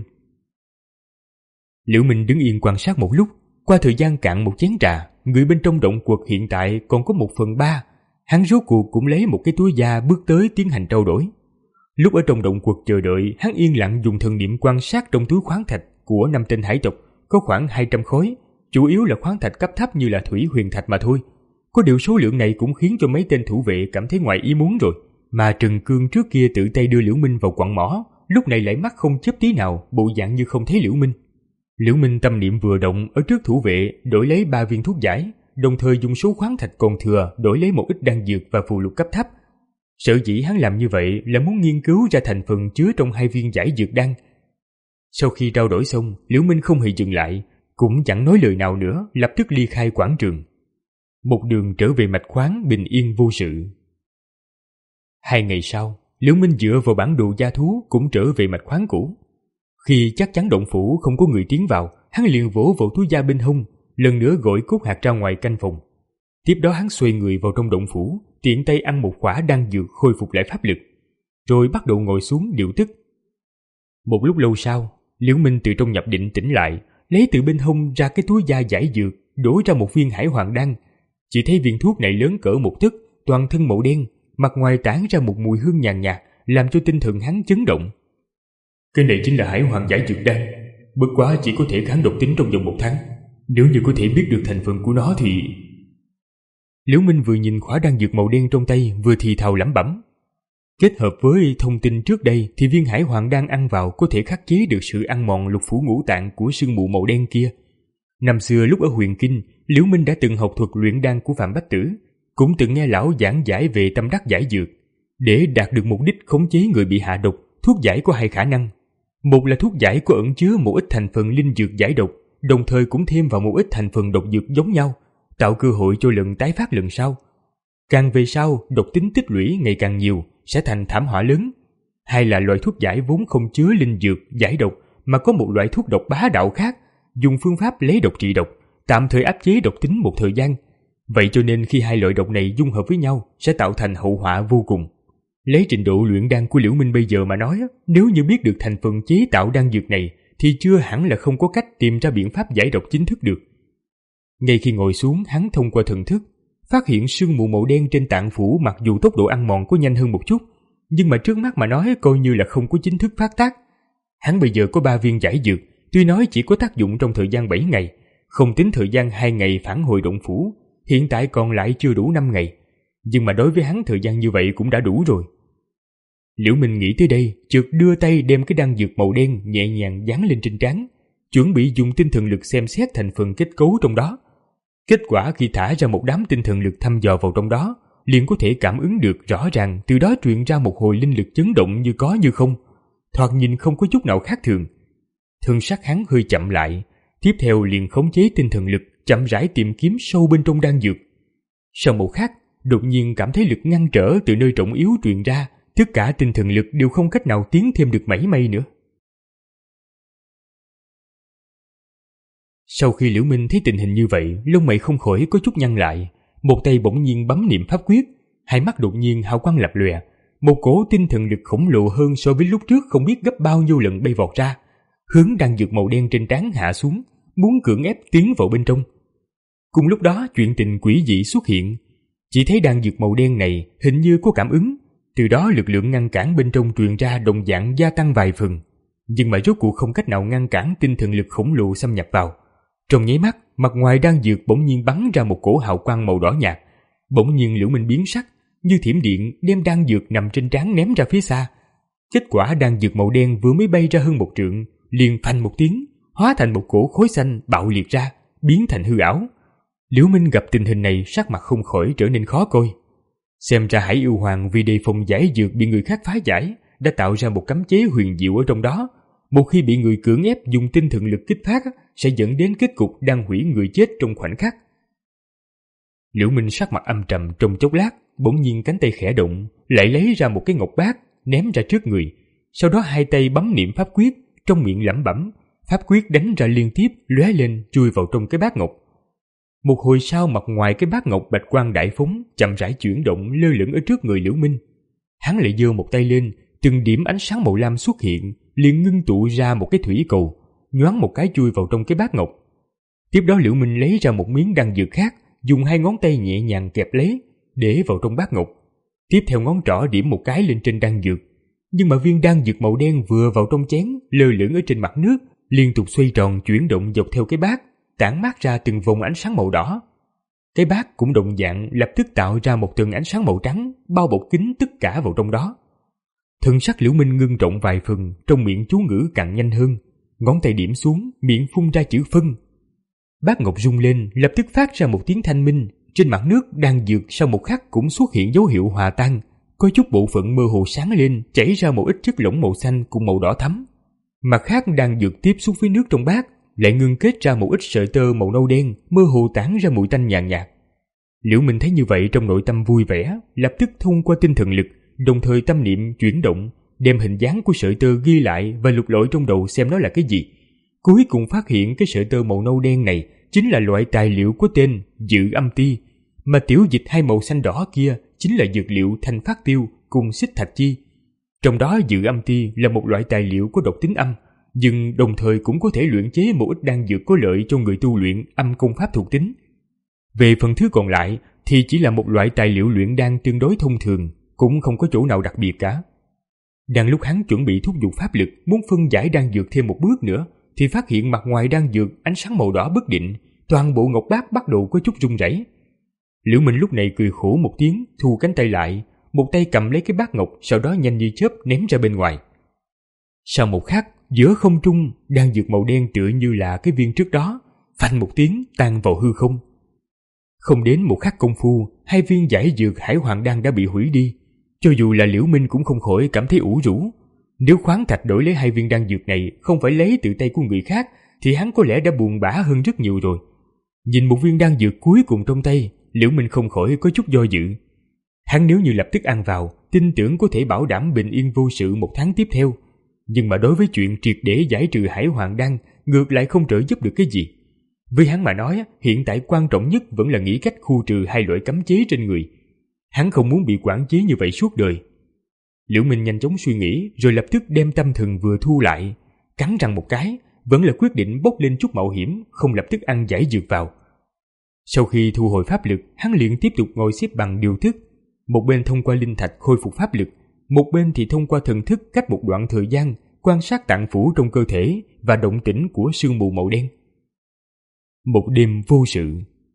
Liễu Minh đứng yên quan sát một lúc, qua thời gian cạn một chén trà, người bên trong động quật hiện tại còn có một phần ba. Hắn rốt cuộc cũng lấy một cái túi da bước tới tiến hành trao đổi. Lúc ở trong động quật chờ đợi, hắn yên lặng dùng thần niệm quan sát trong túi khoáng thạch của năm tên hải tộc, có khoảng hai trăm khối, chủ yếu là khoáng thạch cấp thấp như là thủy huyền thạch mà thôi. Có điều số lượng này cũng khiến cho mấy tên thủ vệ cảm thấy ngoài ý muốn rồi, mà Trần Cương trước kia tự tay đưa Liễu Minh vào quặng mỏ, lúc này lại mắt không chớp tí nào, bộ dạng như không thấy Liễu Minh. Liễu Minh tâm niệm vừa động, ở trước thủ vệ đổi lấy ba viên thuốc giải, đồng thời dùng số khoáng thạch còn thừa đổi lấy một ít đan dược và phù lục cấp thấp. Sở dĩ hắn làm như vậy là muốn nghiên cứu ra thành phần chứa trong hai viên giải dược đan. Sau khi trao đổi xong, Liễu Minh không hề dừng lại, cũng chẳng nói lời nào nữa, lập tức ly khai quảng trường. Một đường trở về mạch khoáng bình yên vô sự. Hai ngày sau, Liễu Minh dựa vào bản đồ gia thú cũng trở về mạch khoáng cũ. Khi chắc chắn động phủ không có người tiến vào, hắn liền vỗ vào túi da bên hông, lần nữa gọi cốt hạt ra ngoài canh phòng. Tiếp đó hắn xoay người vào trong động phủ, tiện tay ăn một quả đan dược khôi phục lại pháp lực, rồi bắt đầu ngồi xuống điều tức. Một lúc lâu sau, Liễu Minh từ trong nhập định tỉnh lại, lấy từ bên hông ra cái túi da giải dược, đổ ra một viên hải hoàng đan. Chỉ thấy viên thuốc này lớn cỡ một tấc, toàn thân màu đen, mặt ngoài tản ra một mùi hương nhàn nhạt, làm cho tinh thần hắn chấn động. Cái này chính là hải hoàng giải dược đan, bất quá chỉ có thể kháng độc tính trong vòng một tháng. Nếu như có thể biết được thành phần của nó thì... Liễu Minh vừa nhìn khỏa đan dược màu đen trong tay, vừa thì thào lẩm bẩm. Kết hợp với thông tin trước đây thì viên hải hoàng đan ăn vào có thể khắc chế được sự ăn mòn lục phủ ngũ tạng của sương mù màu đen kia. Năm xưa lúc ở Huyền Kinh, Liễu Minh đã từng học thuật luyện đan của Phạm Bách Tử, cũng từng nghe lão giảng giải về tâm đắc giải dược. Để đạt được mục đích khống chế người bị hạ độc, thuốc giải có hai khả năng. Một là thuốc giải có ẩn chứa một ít thành phần linh dược giải độc, đồng thời cũng thêm vào một ít thành phần độc dược giống nhau, tạo cơ hội cho lần tái phát lần sau. Càng về sau, độc tính tích lũy ngày càng nhiều, sẽ thành thảm họa lớn. Hay là loại thuốc giải vốn không chứa linh dược giải độc, mà có một loại thuốc độc bá đạo khác, dùng phương pháp lấy độc trị độc, tạm thời áp chế độc tính một thời gian. Vậy cho nên khi hai loại độc này dung hợp với nhau, sẽ tạo thành hậu họa vô cùng. Lấy trình độ luyện đan của Liễu Minh bây giờ mà nói, nếu như biết được thành phần chế tạo đan dược này, thì chưa hẳn là không có cách tìm ra biện pháp giải độc chính thức được. Ngay khi ngồi xuống, hắn thông qua thần thức, phát hiện sương mù màu đen trên tạng phủ mặc dù tốc độ ăn mòn có nhanh hơn một chút, nhưng mà trước mắt mà nói coi như là không có chính thức phát tác. Hắn bây giờ có ba viên giải dược, tuy nói chỉ có tác dụng trong thời gian bảy ngày, không tính thời gian hai ngày phản hồi động phủ, hiện tại còn lại chưa đủ năm ngày, nhưng mà đối với hắn thời gian như vậy cũng đã đủ rồi. Liễu Minh nghĩ tới đây, chợt đưa tay đem cái đan dược màu đen nhẹ nhàng dán lên trên trán, chuẩn bị dùng tinh thần lực xem xét thành phần kết cấu trong đó. Kết quả khi thả ra một đám tinh thần lực thăm dò vào trong đó, liền có thể cảm ứng được rõ ràng, từ đó truyền ra một hồi linh lực chấn động như có như không, thoạt nhìn không có chút nào khác thường. Thân sắc hắn hơi chậm lại, tiếp theo liền khống chế tinh thần lực chậm rãi tìm kiếm sâu bên trong đan dược. Sau một khắc, đột nhiên cảm thấy lực ngăn trở từ nơi trọng yếu truyền ra, tất cả tinh thần lực đều không cách nào tiến thêm được mảy may nữa. Sau khi Liễu Minh thấy tình hình như vậy, lông mày không khỏi có chút nhăn lại, một tay bỗng nhiên bấm niệm pháp quyết, hai mắt đột nhiên hào quang lập lòe, một cỗ tinh thần lực khổng lồ hơn so với lúc trước không biết gấp bao nhiêu lần bay vọt ra, hướng đan dược màu đen trên trán hạ xuống, muốn cưỡng ép tiến vào bên trong. Cùng lúc đó, chuyện tình quỷ dị xuất hiện, chỉ thấy đan dược màu đen này hình như có cảm ứng, từ đó lực lượng ngăn cản bên trong truyền ra đồng dạng gia tăng vài phần, nhưng mà rốt cuộc không cách nào ngăn cản tinh thần lực khổng lồ xâm nhập vào. Trong nháy mắt, mặt ngoài đan dược bỗng nhiên bắn ra một cỗ hào quang màu đỏ nhạt, bỗng nhiên Liễu Minh biến sắc, như thiểm điện đem đan dược nằm trên trán ném ra phía xa. Kết quả đan dược màu đen vừa mới bay ra hơn một trượng, liền phanh một tiếng, hóa thành một cỗ khối xanh bạo liệt ra, biến thành hư ảo. Liễu Minh gặp tình hình này, sắc mặt không khỏi trở nên khó coi. Xem ra Hải Yêu Hoàng vì đề phòng giải dược bị người khác phá giải, đã tạo ra một cấm chế huyền diệu ở trong đó. Một khi bị người cưỡng ép dùng tinh thần lực kích phát, sẽ dẫn đến kết cục đang hủy người chết trong khoảnh khắc. Liễu Minh sắc mặt âm trầm trong chốc lát, bỗng nhiên cánh tay khẽ động, lại lấy ra một cái ngọc bát ném ra trước người, sau đó hai tay bấm niệm pháp quyết, trong miệng lẩm bẩm, pháp quyết đánh ra liên tiếp, lóe lên chui vào trong cái bát ngọc. Một hồi sau, mặt ngoài cái bát ngọc bạch quang đại phóng, chậm rãi chuyển động lơ lửng ở trước người Liễu Minh. Hắn lại giơ một tay lên, từng điểm ánh sáng màu lam xuất hiện, liền ngưng tụ ra một cái thủy cầu, nhoáng một cái chui vào trong cái bát ngọc. Tiếp đó Liễu Minh lấy ra một miếng đan dược khác, dùng hai ngón tay nhẹ nhàng kẹp lấy, để vào trong bát ngọc. Tiếp theo ngón trỏ điểm một cái lên trên đan dược, nhưng mà viên đan dược màu đen vừa vào trong chén, lơ lửng ở trên mặt nước, liên tục xoay tròn chuyển động dọc theo cái bát, tản mát ra từng vòng ánh sáng màu đỏ. Cái bát cũng đồng dạng lập tức tạo ra một tầng ánh sáng màu trắng, bao bọc kín tất cả vào trong đó. Thân sắc Liễu Minh ngưng trọng vài phần, trong miệng chú ngữ càng nhanh hơn, ngón tay điểm xuống, miệng phun ra chữ phân. Bát ngọc rung lên, lập tức phát ra một tiếng thanh minh, trên mặt nước đan dược sau một khắc cũng xuất hiện dấu hiệu hòa tan, có chút bộ phận mơ hồ sáng lên, chảy ra một ít chất lỏng màu xanh cùng màu đỏ thắm. Mặt khác đan dược tiếp xúc với nước trong bát, lại ngưng kết ra một ít sợi tơ màu nâu đen, mơ hồ tản ra mùi tanh nhàn nhạt. Liễu Minh thấy như vậy trong nội tâm vui vẻ, lập tức thông qua tinh thần lực, đồng thời tâm niệm chuyển động, đem hình dáng của sợi tơ ghi lại và lục lọi trong đầu xem nó là cái gì. Cuối cùng phát hiện cái sợi tơ màu nâu đen này chính là loại tài liệu có tên Dự Âm Ti, mà tiểu dịch hai màu xanh đỏ kia chính là dược liệu Thanh Phát Tiêu cùng Xích Thạch Chi. Trong đó Dự Âm Ti là một loại tài liệu có độc tính âm, nhưng đồng thời cũng có thể luyện chế một ít đan dược có lợi cho người tu luyện âm công pháp thuộc tính. Về phần thứ còn lại thì chỉ là một loại tài liệu luyện đan tương đối thông thường, cũng không có chỗ nào đặc biệt cả. Đang lúc hắn chuẩn bị thúc giục pháp lực muốn phân giải đan dược thêm một bước nữa, thì phát hiện mặt ngoài đan dược ánh sáng màu đỏ bất định, toàn bộ ngọc bát bắt đầu có chút rung rẩy. Liễu Minh lúc này cười khổ một tiếng, thu cánh tay lại, một tay cầm lấy cái bát ngọc, sau đó nhanh như chớp ném ra bên ngoài. Sau một khắc, giữa không trung, đan dược màu đen tựa như là cái viên trước đó, phanh một tiếng tan vào hư không. Không đến một khắc công phu, hai viên giải dược Hải Hoàng đan đã bị hủy đi. Cho dù là Liễu Minh cũng không khỏi cảm thấy ủ rũ. Nếu khoáng thạch đổi lấy hai viên đan dược này không phải lấy từ tay của người khác, thì hắn có lẽ đã buồn bã hơn rất nhiều rồi. Nhìn một viên đan dược cuối cùng trong tay, Liễu Minh không khỏi có chút do dự. Hắn nếu như lập tức ăn vào, tin tưởng có thể bảo đảm bình yên vô sự một tháng tiếp theo. Nhưng mà đối với chuyện triệt để giải trừ Hải Hoàng đan, ngược lại không trợ giúp được cái gì. Với hắn mà nói, hiện tại quan trọng nhất vẫn là nghĩ cách khu trừ hai loại cấm chế trên người. Hắn không muốn bị quản chế như vậy suốt đời. Liễu Minh nhanh chóng suy nghĩ, rồi lập tức đem tâm thần vừa thu lại, cắn răng một cái, vẫn là quyết định bốc lên chút mạo hiểm, không lập tức ăn giải dược vào. Sau khi thu hồi pháp lực, hắn liền tiếp tục ngồi xếp bằng điều thức, một bên thông qua linh thạch khôi phục pháp lực, một bên thì thông qua thần thức cách một đoạn thời gian quan sát tạng phủ trong cơ thể và động tĩnh của sương mù màu đen. Một đêm vô sự.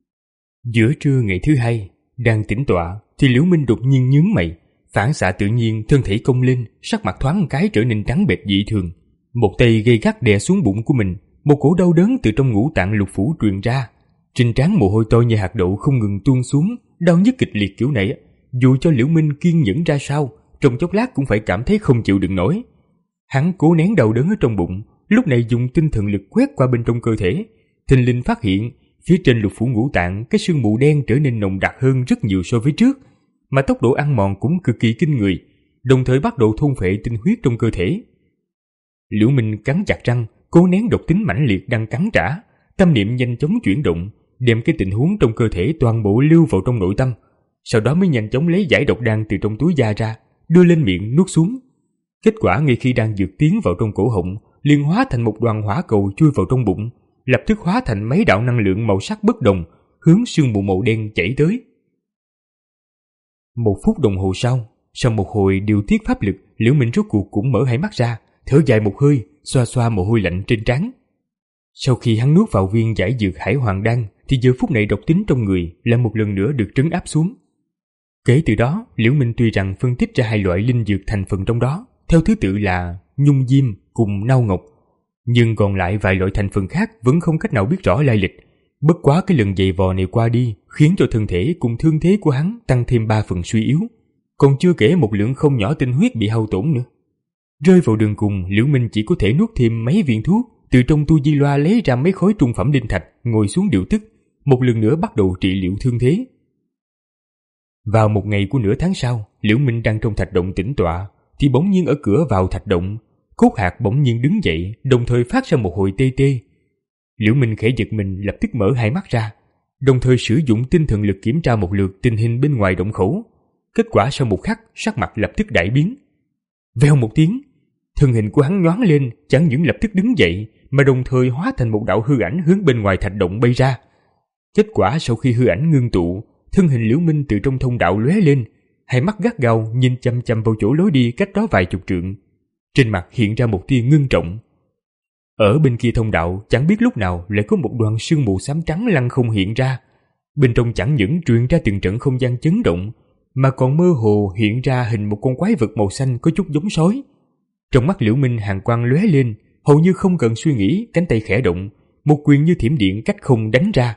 Giữa trưa ngày thứ hai, đang tĩnh tọa thì Liễu Minh đột nhiên nhướng mày, phản xạ tự nhiên thân thể cong lên, sắc mặt thoáng cái trở nên trắng bệch dị thường. Một tay gay gắt đè xuống bụng của mình, một cổ đau đớn từ trong ngũ tạng lục phủ truyền ra. Trên trán mồ hôi to như hạt đậu không ngừng tuôn xuống, đau nhức kịch liệt kiểu này, dù cho Liễu Minh kiên nhẫn ra sao, trong chốc lát cũng phải cảm thấy không chịu đựng nổi. Hắn cố nén đau đớn ở trong bụng, lúc này dùng tinh thần lực quét qua bên trong cơ thể, thình lình phát hiện phía trên lục phủ ngũ tạng cái sương mù đen trở nên nồng đặc hơn rất nhiều so với trước, mà tốc độ ăn mòn cũng cực kỳ kinh người, đồng thời bắt đầu thôn phệ tinh huyết trong cơ thể. Liễu Minh cắn chặt răng, cố nén độc tính mãnh liệt đang cắn trả, tâm niệm nhanh chóng chuyển động, đem cái tình huống trong cơ thể toàn bộ lưu vào trong nội tâm, sau đó mới nhanh chóng lấy giải độc đan từ trong túi da ra, đưa lên miệng nuốt xuống. Kết quả ngay khi đang dược tiến vào trong cổ họng, liền hóa thành một đoàn hỏa cầu chui vào trong bụng, lập tức hóa thành mấy đạo năng lượng màu sắc bất đồng, hướng sương mù màu đen chảy tới. Một phút đồng hồ sau, sau một hồi điều tiết pháp lực, Liễu Minh rốt cuộc cũng mở hai mắt ra, thở dài một hơi, xoa xoa mồ hôi lạnh trên trán. Sau khi hắn nuốt vào viên giải dược Hải Hoàng đan, thì giờ phút này độc tính trong người là một lần nữa được trấn áp xuống. Kể từ đó, Liễu Minh tuy rằng phân tích ra hai loại linh dược thành phần trong đó, theo thứ tự là nhung diêm cùng nao ngọc, nhưng còn lại vài loại thành phần khác vẫn không cách nào biết rõ lai lịch. Bất quá cái lần giày vò này qua đi, khiến cho thân thể cùng thương thế của hắn tăng thêm ba phần suy yếu, còn chưa kể một lượng không nhỏ tinh huyết bị hao tổn nữa. Rơi vào đường cùng, Liễu Minh chỉ có thể nuốt thêm mấy viên thuốc, từ trong tu di loa lấy ra mấy khối trung phẩm linh thạch, ngồi xuống điều tức, một lần nữa bắt đầu trị liệu thương thế. Vào một ngày của nửa tháng sau, Liễu Minh đang trong thạch động tĩnh tọa, thì bỗng nhiên ở cửa vào thạch động, Cốt Hạc bỗng nhiên đứng dậy, đồng thời phát ra một hồi tê tê. Liễu Minh khẽ giật mình, lập tức mở hai mắt ra, đồng thời sử dụng tinh thần lực kiểm tra một lượt tình hình bên ngoài động khẩu. Kết quả sau một khắc, sắc mặt lập tức đại biến. Vèo một tiếng, thân hình của hắn nhoáng lên, chẳng những lập tức đứng dậy, mà đồng thời hóa thành một đạo hư ảnh hướng bên ngoài thạch động bay ra. Kết quả sau khi hư ảnh ngưng tụ, thân hình Liễu Minh từ trong thông đạo lóe lên, hai mắt gắt gao nhìn chăm chăm vào chỗ lối đi cách đó vài chục trượng. Trên mặt hiện ra một tia ngưng trọng. Ở bên kia thông đạo, chẳng biết lúc nào lại có một đoàn sương mù xám trắng lăng không hiện ra. Bên trong chẳng những truyền ra từng trận không gian chấn động, mà còn mơ hồ hiện ra hình một con quái vật màu xanh có chút giống sói. Trong mắt Liễu Minh hàn quang lóe lên, hầu như không cần suy nghĩ, cánh tay khẽ động, một quyền như thiểm điện cách không đánh ra.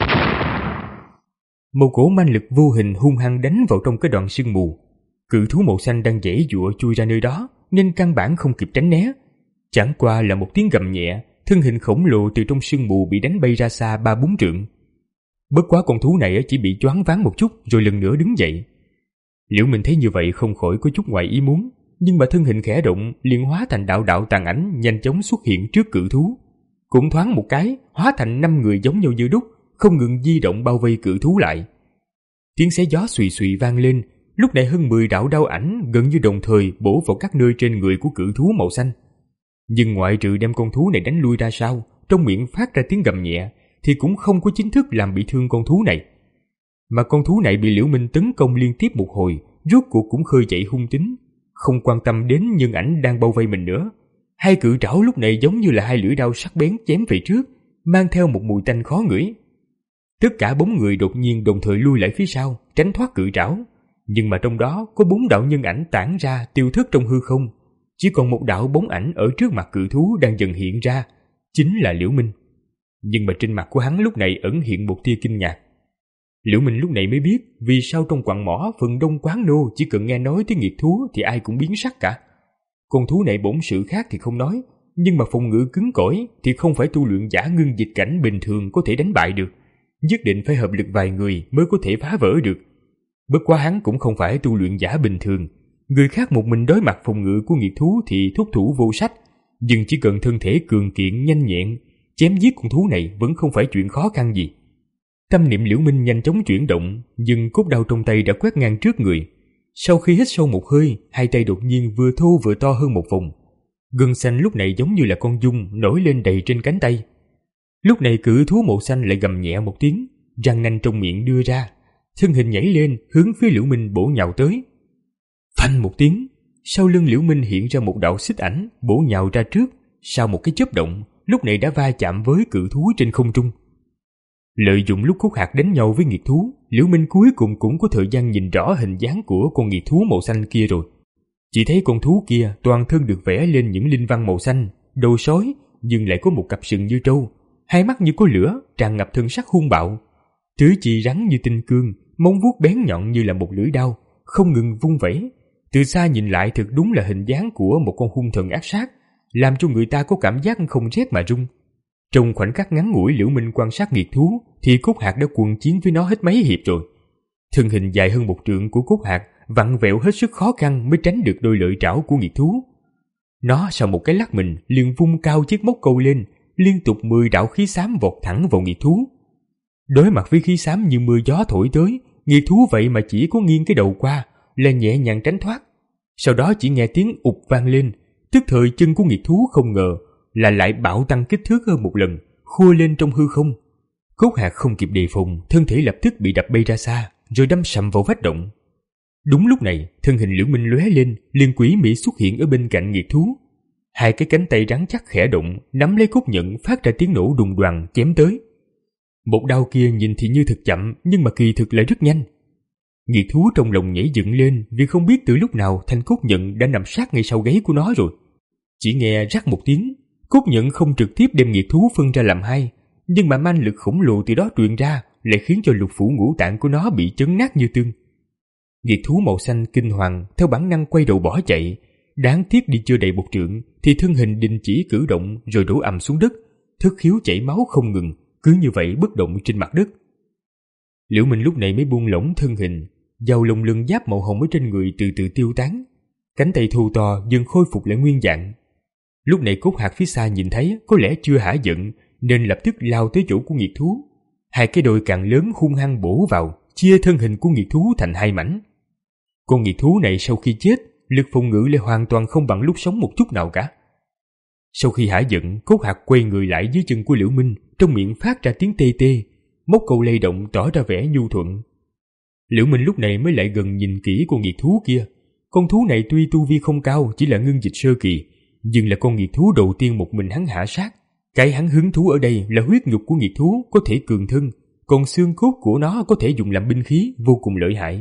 Một cỗ manh lực vô hình hung hăng đánh vào trong cái đoạn sương mù. Cự thú màu xanh đang giãy giụa chui ra nơi đó, nên căn bản không kịp tránh né. Chẳng qua là một tiếng gầm nhẹ, thân hình khổng lồ từ trong sương mù bị đánh bay ra xa ba bốn trượng. Bất quá con thú này chỉ bị choáng váng một chút rồi lần nữa đứng dậy. Liễu Minh thấy như vậy không khỏi có chút ngoài ý muốn, nhưng mà thân hình khẽ động liền hóa thành đạo đạo tàn ảnh nhanh chóng xuất hiện trước cự thú. Cũng thoáng một cái, hóa thành năm người giống nhau như đúc, không ngừng di động bao vây cự thú lại. Tiếng xé gió xùy xùy vang lên, lúc này hơn mười đạo đao ảnh gần như đồng thời bổ vào các nơi trên người của cự thú màu xanh. Nhưng ngoại trừ đem con thú này đánh lui ra sau, trong miệng phát ra tiếng gầm nhẹ, thì cũng không có chính thức làm bị thương con thú này. Mà con thú này bị Liễu Minh tấn công liên tiếp một hồi, rốt cuộc cũng khơi dậy hung tính, không quan tâm đến nhân ảnh đang bao vây mình nữa. Hai cự trảo lúc này giống như là hai lưỡi đao sắc bén chém về trước, mang theo một mùi tanh khó ngửi. Tất cả bốn người đột nhiên đồng thời lui lại phía sau, tránh thoát cự trảo, nhưng mà trong đó có bốn đạo nhân ảnh tản ra tiêu thất trong hư không, chỉ còn một đạo bóng ảnh ở trước mặt cự thú đang dần hiện ra, chính là Liễu Minh. Nhưng mà trên mặt của hắn lúc này ẩn hiện một tia kinh ngạc. Liễu Minh lúc này mới biết vì sao trong quặng mỏ phần đông quán nô chỉ cần nghe nói tới nghiệt thú thì ai cũng biến sắc cả. Con thú này bổn sự khác thì không nói, nhưng mà phòng ngự cứng cỏi thì không phải tu luyện giả ngưng dịch cảnh bình thường có thể đánh bại được, nhất định phải hợp lực vài người mới có thể phá vỡ được. Bất quá hắn cũng không phải tu luyện giả bình thường, người khác một mình đối mặt phòng ngự của nghiệt thú thì thúc thủ vô sách, nhưng chỉ cần thân thể cường kiện nhanh nhẹn, chém giết con thú này vẫn không phải chuyện khó khăn gì. Tâm niệm Liễu Minh nhanh chóng chuyển động, nhưng cốt đao trong tay đã quét ngang trước người. Sau khi hít sâu một hơi, hai tay đột nhiên vừa thô vừa to hơn một vòng. Gân xanh lúc này giống như là con giun nổi lên đầy trên cánh tay. Lúc này cự thú màu xanh lại gầm nhẹ một tiếng, răng nanh trong miệng đưa ra, thân hình nhảy lên hướng phía Liễu Minh bổ nhào tới. Phanh một tiếng, sau lưng Liễu Minh hiện ra một đạo xích ảnh bổ nhào ra trước, sau một cái chớp động, lúc này đã va chạm với cự thú trên không trung. Lợi dụng lúc Cốt Hạc đánh nhau với nghiệt thú, Liễu Minh cuối cùng cũng có thời gian nhìn rõ hình dáng của con nghiệt thú màu xanh kia rồi. Chỉ thấy con thú kia toàn thân được vẽ lên những linh văn màu xanh, đầu sói nhưng lại có một cặp sừng như trâu, hai mắt như có lửa, tràn ngập thân sắc hung bạo. Tứ chi rắn như tinh cương, móng vuốt bén nhọn như là một lưỡi đao, không ngừng vung vẩy. Từ xa nhìn lại thực đúng là hình dáng của một con hung thần ác sát, làm cho người ta có cảm giác không rét mà run. Trong khoảnh khắc ngắn ngủi Liễu Minh quan sát nghiệt thú thì Cốt Hạc đã quần chiến với nó hết mấy hiệp rồi. Thân hình dài hơn một trượng của Cốt Hạc vặn vẹo hết sức khó khăn mới tránh được đôi lợi trảo của nghiệt thú. Nó sau một cái lắc mình liền vung cao chiếc móc câu lên, liên tục mười đạo khí xám vọt thẳng vào nghiệt thú. Đối mặt với khí xám như mưa gió thổi tới, nghiệt thú vậy mà chỉ có nghiêng cái đầu qua là nhẹ nhàng tránh thoát. Sau đó chỉ nghe tiếng ụt vang lên, tức thời chân của nghiệt thú không ngờ là lại bạo tăng kích thước hơn một lần, khua lên trong hư không. Cốt Hạc không kịp đề phòng, thân thể lập tức bị đập bay ra xa, rồi đâm sầm vào vách động. Đúng lúc này, thân hình Liễu Minh lóe lên, liền quỷ mị xuất hiện ở bên cạnh nghiệt thú. Hai cái cánh tay rắn chắc khẽ động, nắm lấy cốt nhận phát ra tiếng nổ đùng đoàng chém tới. Một đao kia nhìn thì như thực chậm, nhưng mà kỳ thực lại rất nhanh. Nghiệt thú trong lòng nhảy dựng lên vì không biết từ lúc nào thanh cốt nhận đã nằm sát ngay sau gáy của nó rồi. Chỉ nghe rắc một tiếng, cốt nhận không trực tiếp đem nghiệt thú phân ra làm hai, nhưng mà man lực khổng lồ từ đó truyền ra lại khiến cho lục phủ ngũ tạng của nó bị chấn nát như tương. Nghiệt thú màu xanh kinh hoàng theo bản năng quay đầu bỏ chạy, đáng tiếc đi chưa đầy một trượng thì thân hình đình chỉ cử động rồi đổ ầm xuống đất, thất khiếu chảy máu không ngừng, cứ như vậy bất động trên mặt đất. Liễu Minh lúc này mới buông lỏng thân hình, dầu lồng lưng giáp màu hồng ở trên người từ từ tiêu tán, cánh tay thô to dần khôi phục lại nguyên dạng. Lúc này Cốt Hạc phía xa nhìn thấy có lẽ chưa hả giận nên lập tức lao tới chỗ của nghiệt thú, hai cái đôi càng lớn hung hăng bổ vào, chia thân hình của nghiệt thú thành hai mảnh. Con nghiệt thú này sau khi chết, lực phòng ngự lại hoàn toàn không bằng lúc sống một chút nào cả. Sau khi hả giận, Cốt Hạc quay người lại dưới chân của Liễu Minh, trong miệng phát ra tiếng tê tê, móc câu lay động tỏ ra vẻ nhu thuận. Liễu Minh lúc này mới lại gần nhìn kỹ con nghiệt thú kia. Con thú này tuy tu vi không cao, chỉ là ngưng dịch sơ kỳ, nhưng là con nghiệt thú đầu tiên một mình hắn hạ sát. Cái hắn hứng thú ở đây là huyết nhục của nghiệt thú có thể cường thân, còn xương cốt của nó có thể dùng làm binh khí, vô cùng lợi hại.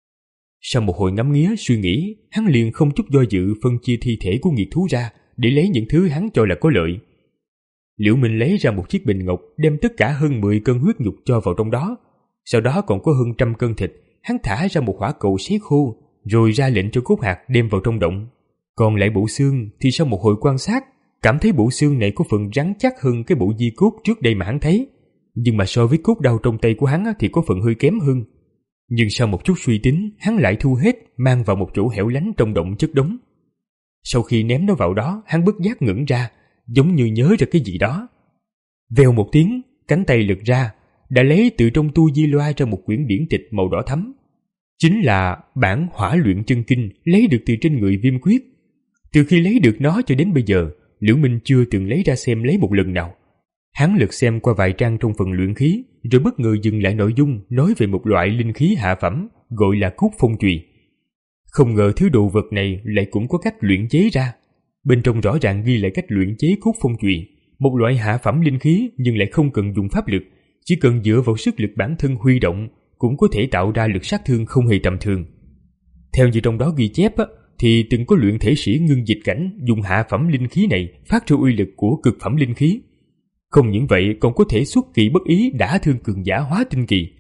Sau một hồi ngắm nghía suy nghĩ, hắn liền không chút do dự phân chia thi thể của nghiệt thú ra để lấy những thứ hắn cho là có lợi. Liễu Minh lấy ra một chiếc bình ngọc, đem tất cả hơn mười cân huyết nhục cho vào trong đó. Sau đó còn có hơn trăm cân thịt, hắn thả ra một hỏa cầu sấy khô, rồi ra lệnh cho Cốt Hạc đem vào trong động. Còn lại bộ xương thì sau một hồi quan sát, cảm thấy bộ xương này có phần rắn chắc hơn cái bộ di cốt trước đây mà hắn thấy, nhưng mà so với cốt đao trong tay của hắn thì có phần hơi kém hơn. Nhưng sau một chút suy tính, hắn lại thu hết, mang vào một chỗ hẻo lánh trong động chất đống. Sau khi ném nó vào đó, hắn bất giác ngẩng ra, giống như nhớ ra cái gì đó. Vèo một tiếng, cánh tay lật ra, đã lấy từ trong tu di loa ra một quyển điển tịch màu đỏ thắm. Chính là bản Hỏa Luyện Chân Kinh lấy được từ trên người Viêm Quyết. Từ khi lấy được nó cho đến bây giờ, Liễu Minh chưa từng lấy ra xem lấy một lần nào. Hắn lật xem qua vài trang trong phần luyện khí, rồi bất ngờ dừng lại nội dung nói về một loại linh khí hạ phẩm gọi là cốt phong chùy. Không ngờ thứ đồ vật này lại cũng có cách luyện chế ra. Bên trong rõ ràng ghi lại cách luyện chế cốt phong chùy, một loại hạ phẩm linh khí nhưng lại không cần dùng pháp lực, chỉ cần dựa vào sức lực bản thân huy động cũng có thể tạo ra lực sát thương không hề tầm thường. Theo như trong đó ghi chép á, thì từng có luyện thể sĩ ngưng dịch cảnh dùng hạ phẩm linh khí này phát ra uy lực của cực phẩm linh khí. Không những vậy còn có thể xuất kỳ bất ý đả thương cường giả hóa tinh kỳ.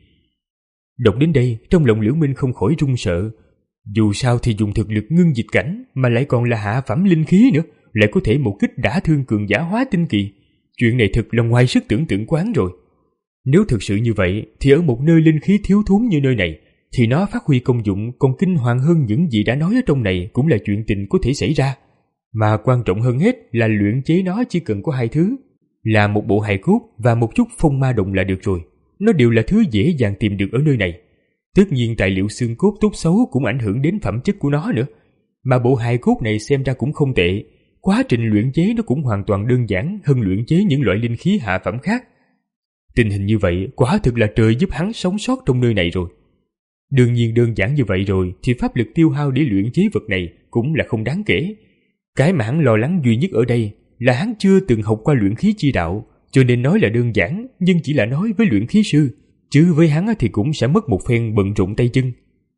Đọc đến đây, trong lòng Liễu Minh không khỏi run sợ. Dù sao thì dùng thực lực ngưng dịch cảnh mà lại còn là hạ phẩm linh khí nữa, lại có thể một kích đả thương cường giả hóa tinh kỳ. Chuyện này thật là ngoài sức tưởng tượng quán rồi. Nếu thực sự như vậy thì ở một nơi linh khí thiếu thốn như nơi này thì nó phát huy công dụng còn kinh hoàng hơn những gì đã nói ở trong này cũng là chuyện tình có thể xảy ra. Mà quan trọng hơn hết là luyện chế nó chỉ cần có hai thứ, là một bộ hài cốt và một chút phong ma đồng là được rồi. Nó đều là thứ dễ dàng tìm được ở nơi này. Tất nhiên tài liệu xương cốt tốt xấu cũng ảnh hưởng đến phẩm chất của nó nữa. Mà bộ hài cốt này xem ra cũng không tệ. Quá trình luyện chế nó cũng hoàn toàn đơn giản hơn luyện chế những loại linh khí hạ phẩm khác. Tình hình như vậy quả thực là trời giúp hắn sống sót trong nơi này rồi. Đương nhiên đơn giản như vậy rồi thì pháp lực tiêu hao để luyện chế vật này cũng là không đáng kể. Cái mà hắn lo lắng duy nhất ở đây là hắn chưa từng học qua luyện khí chi đạo, cho nên nói là đơn giản nhưng chỉ là nói với luyện khí sư, chứ với hắn thì cũng sẽ mất một phen bận rộn tay chân.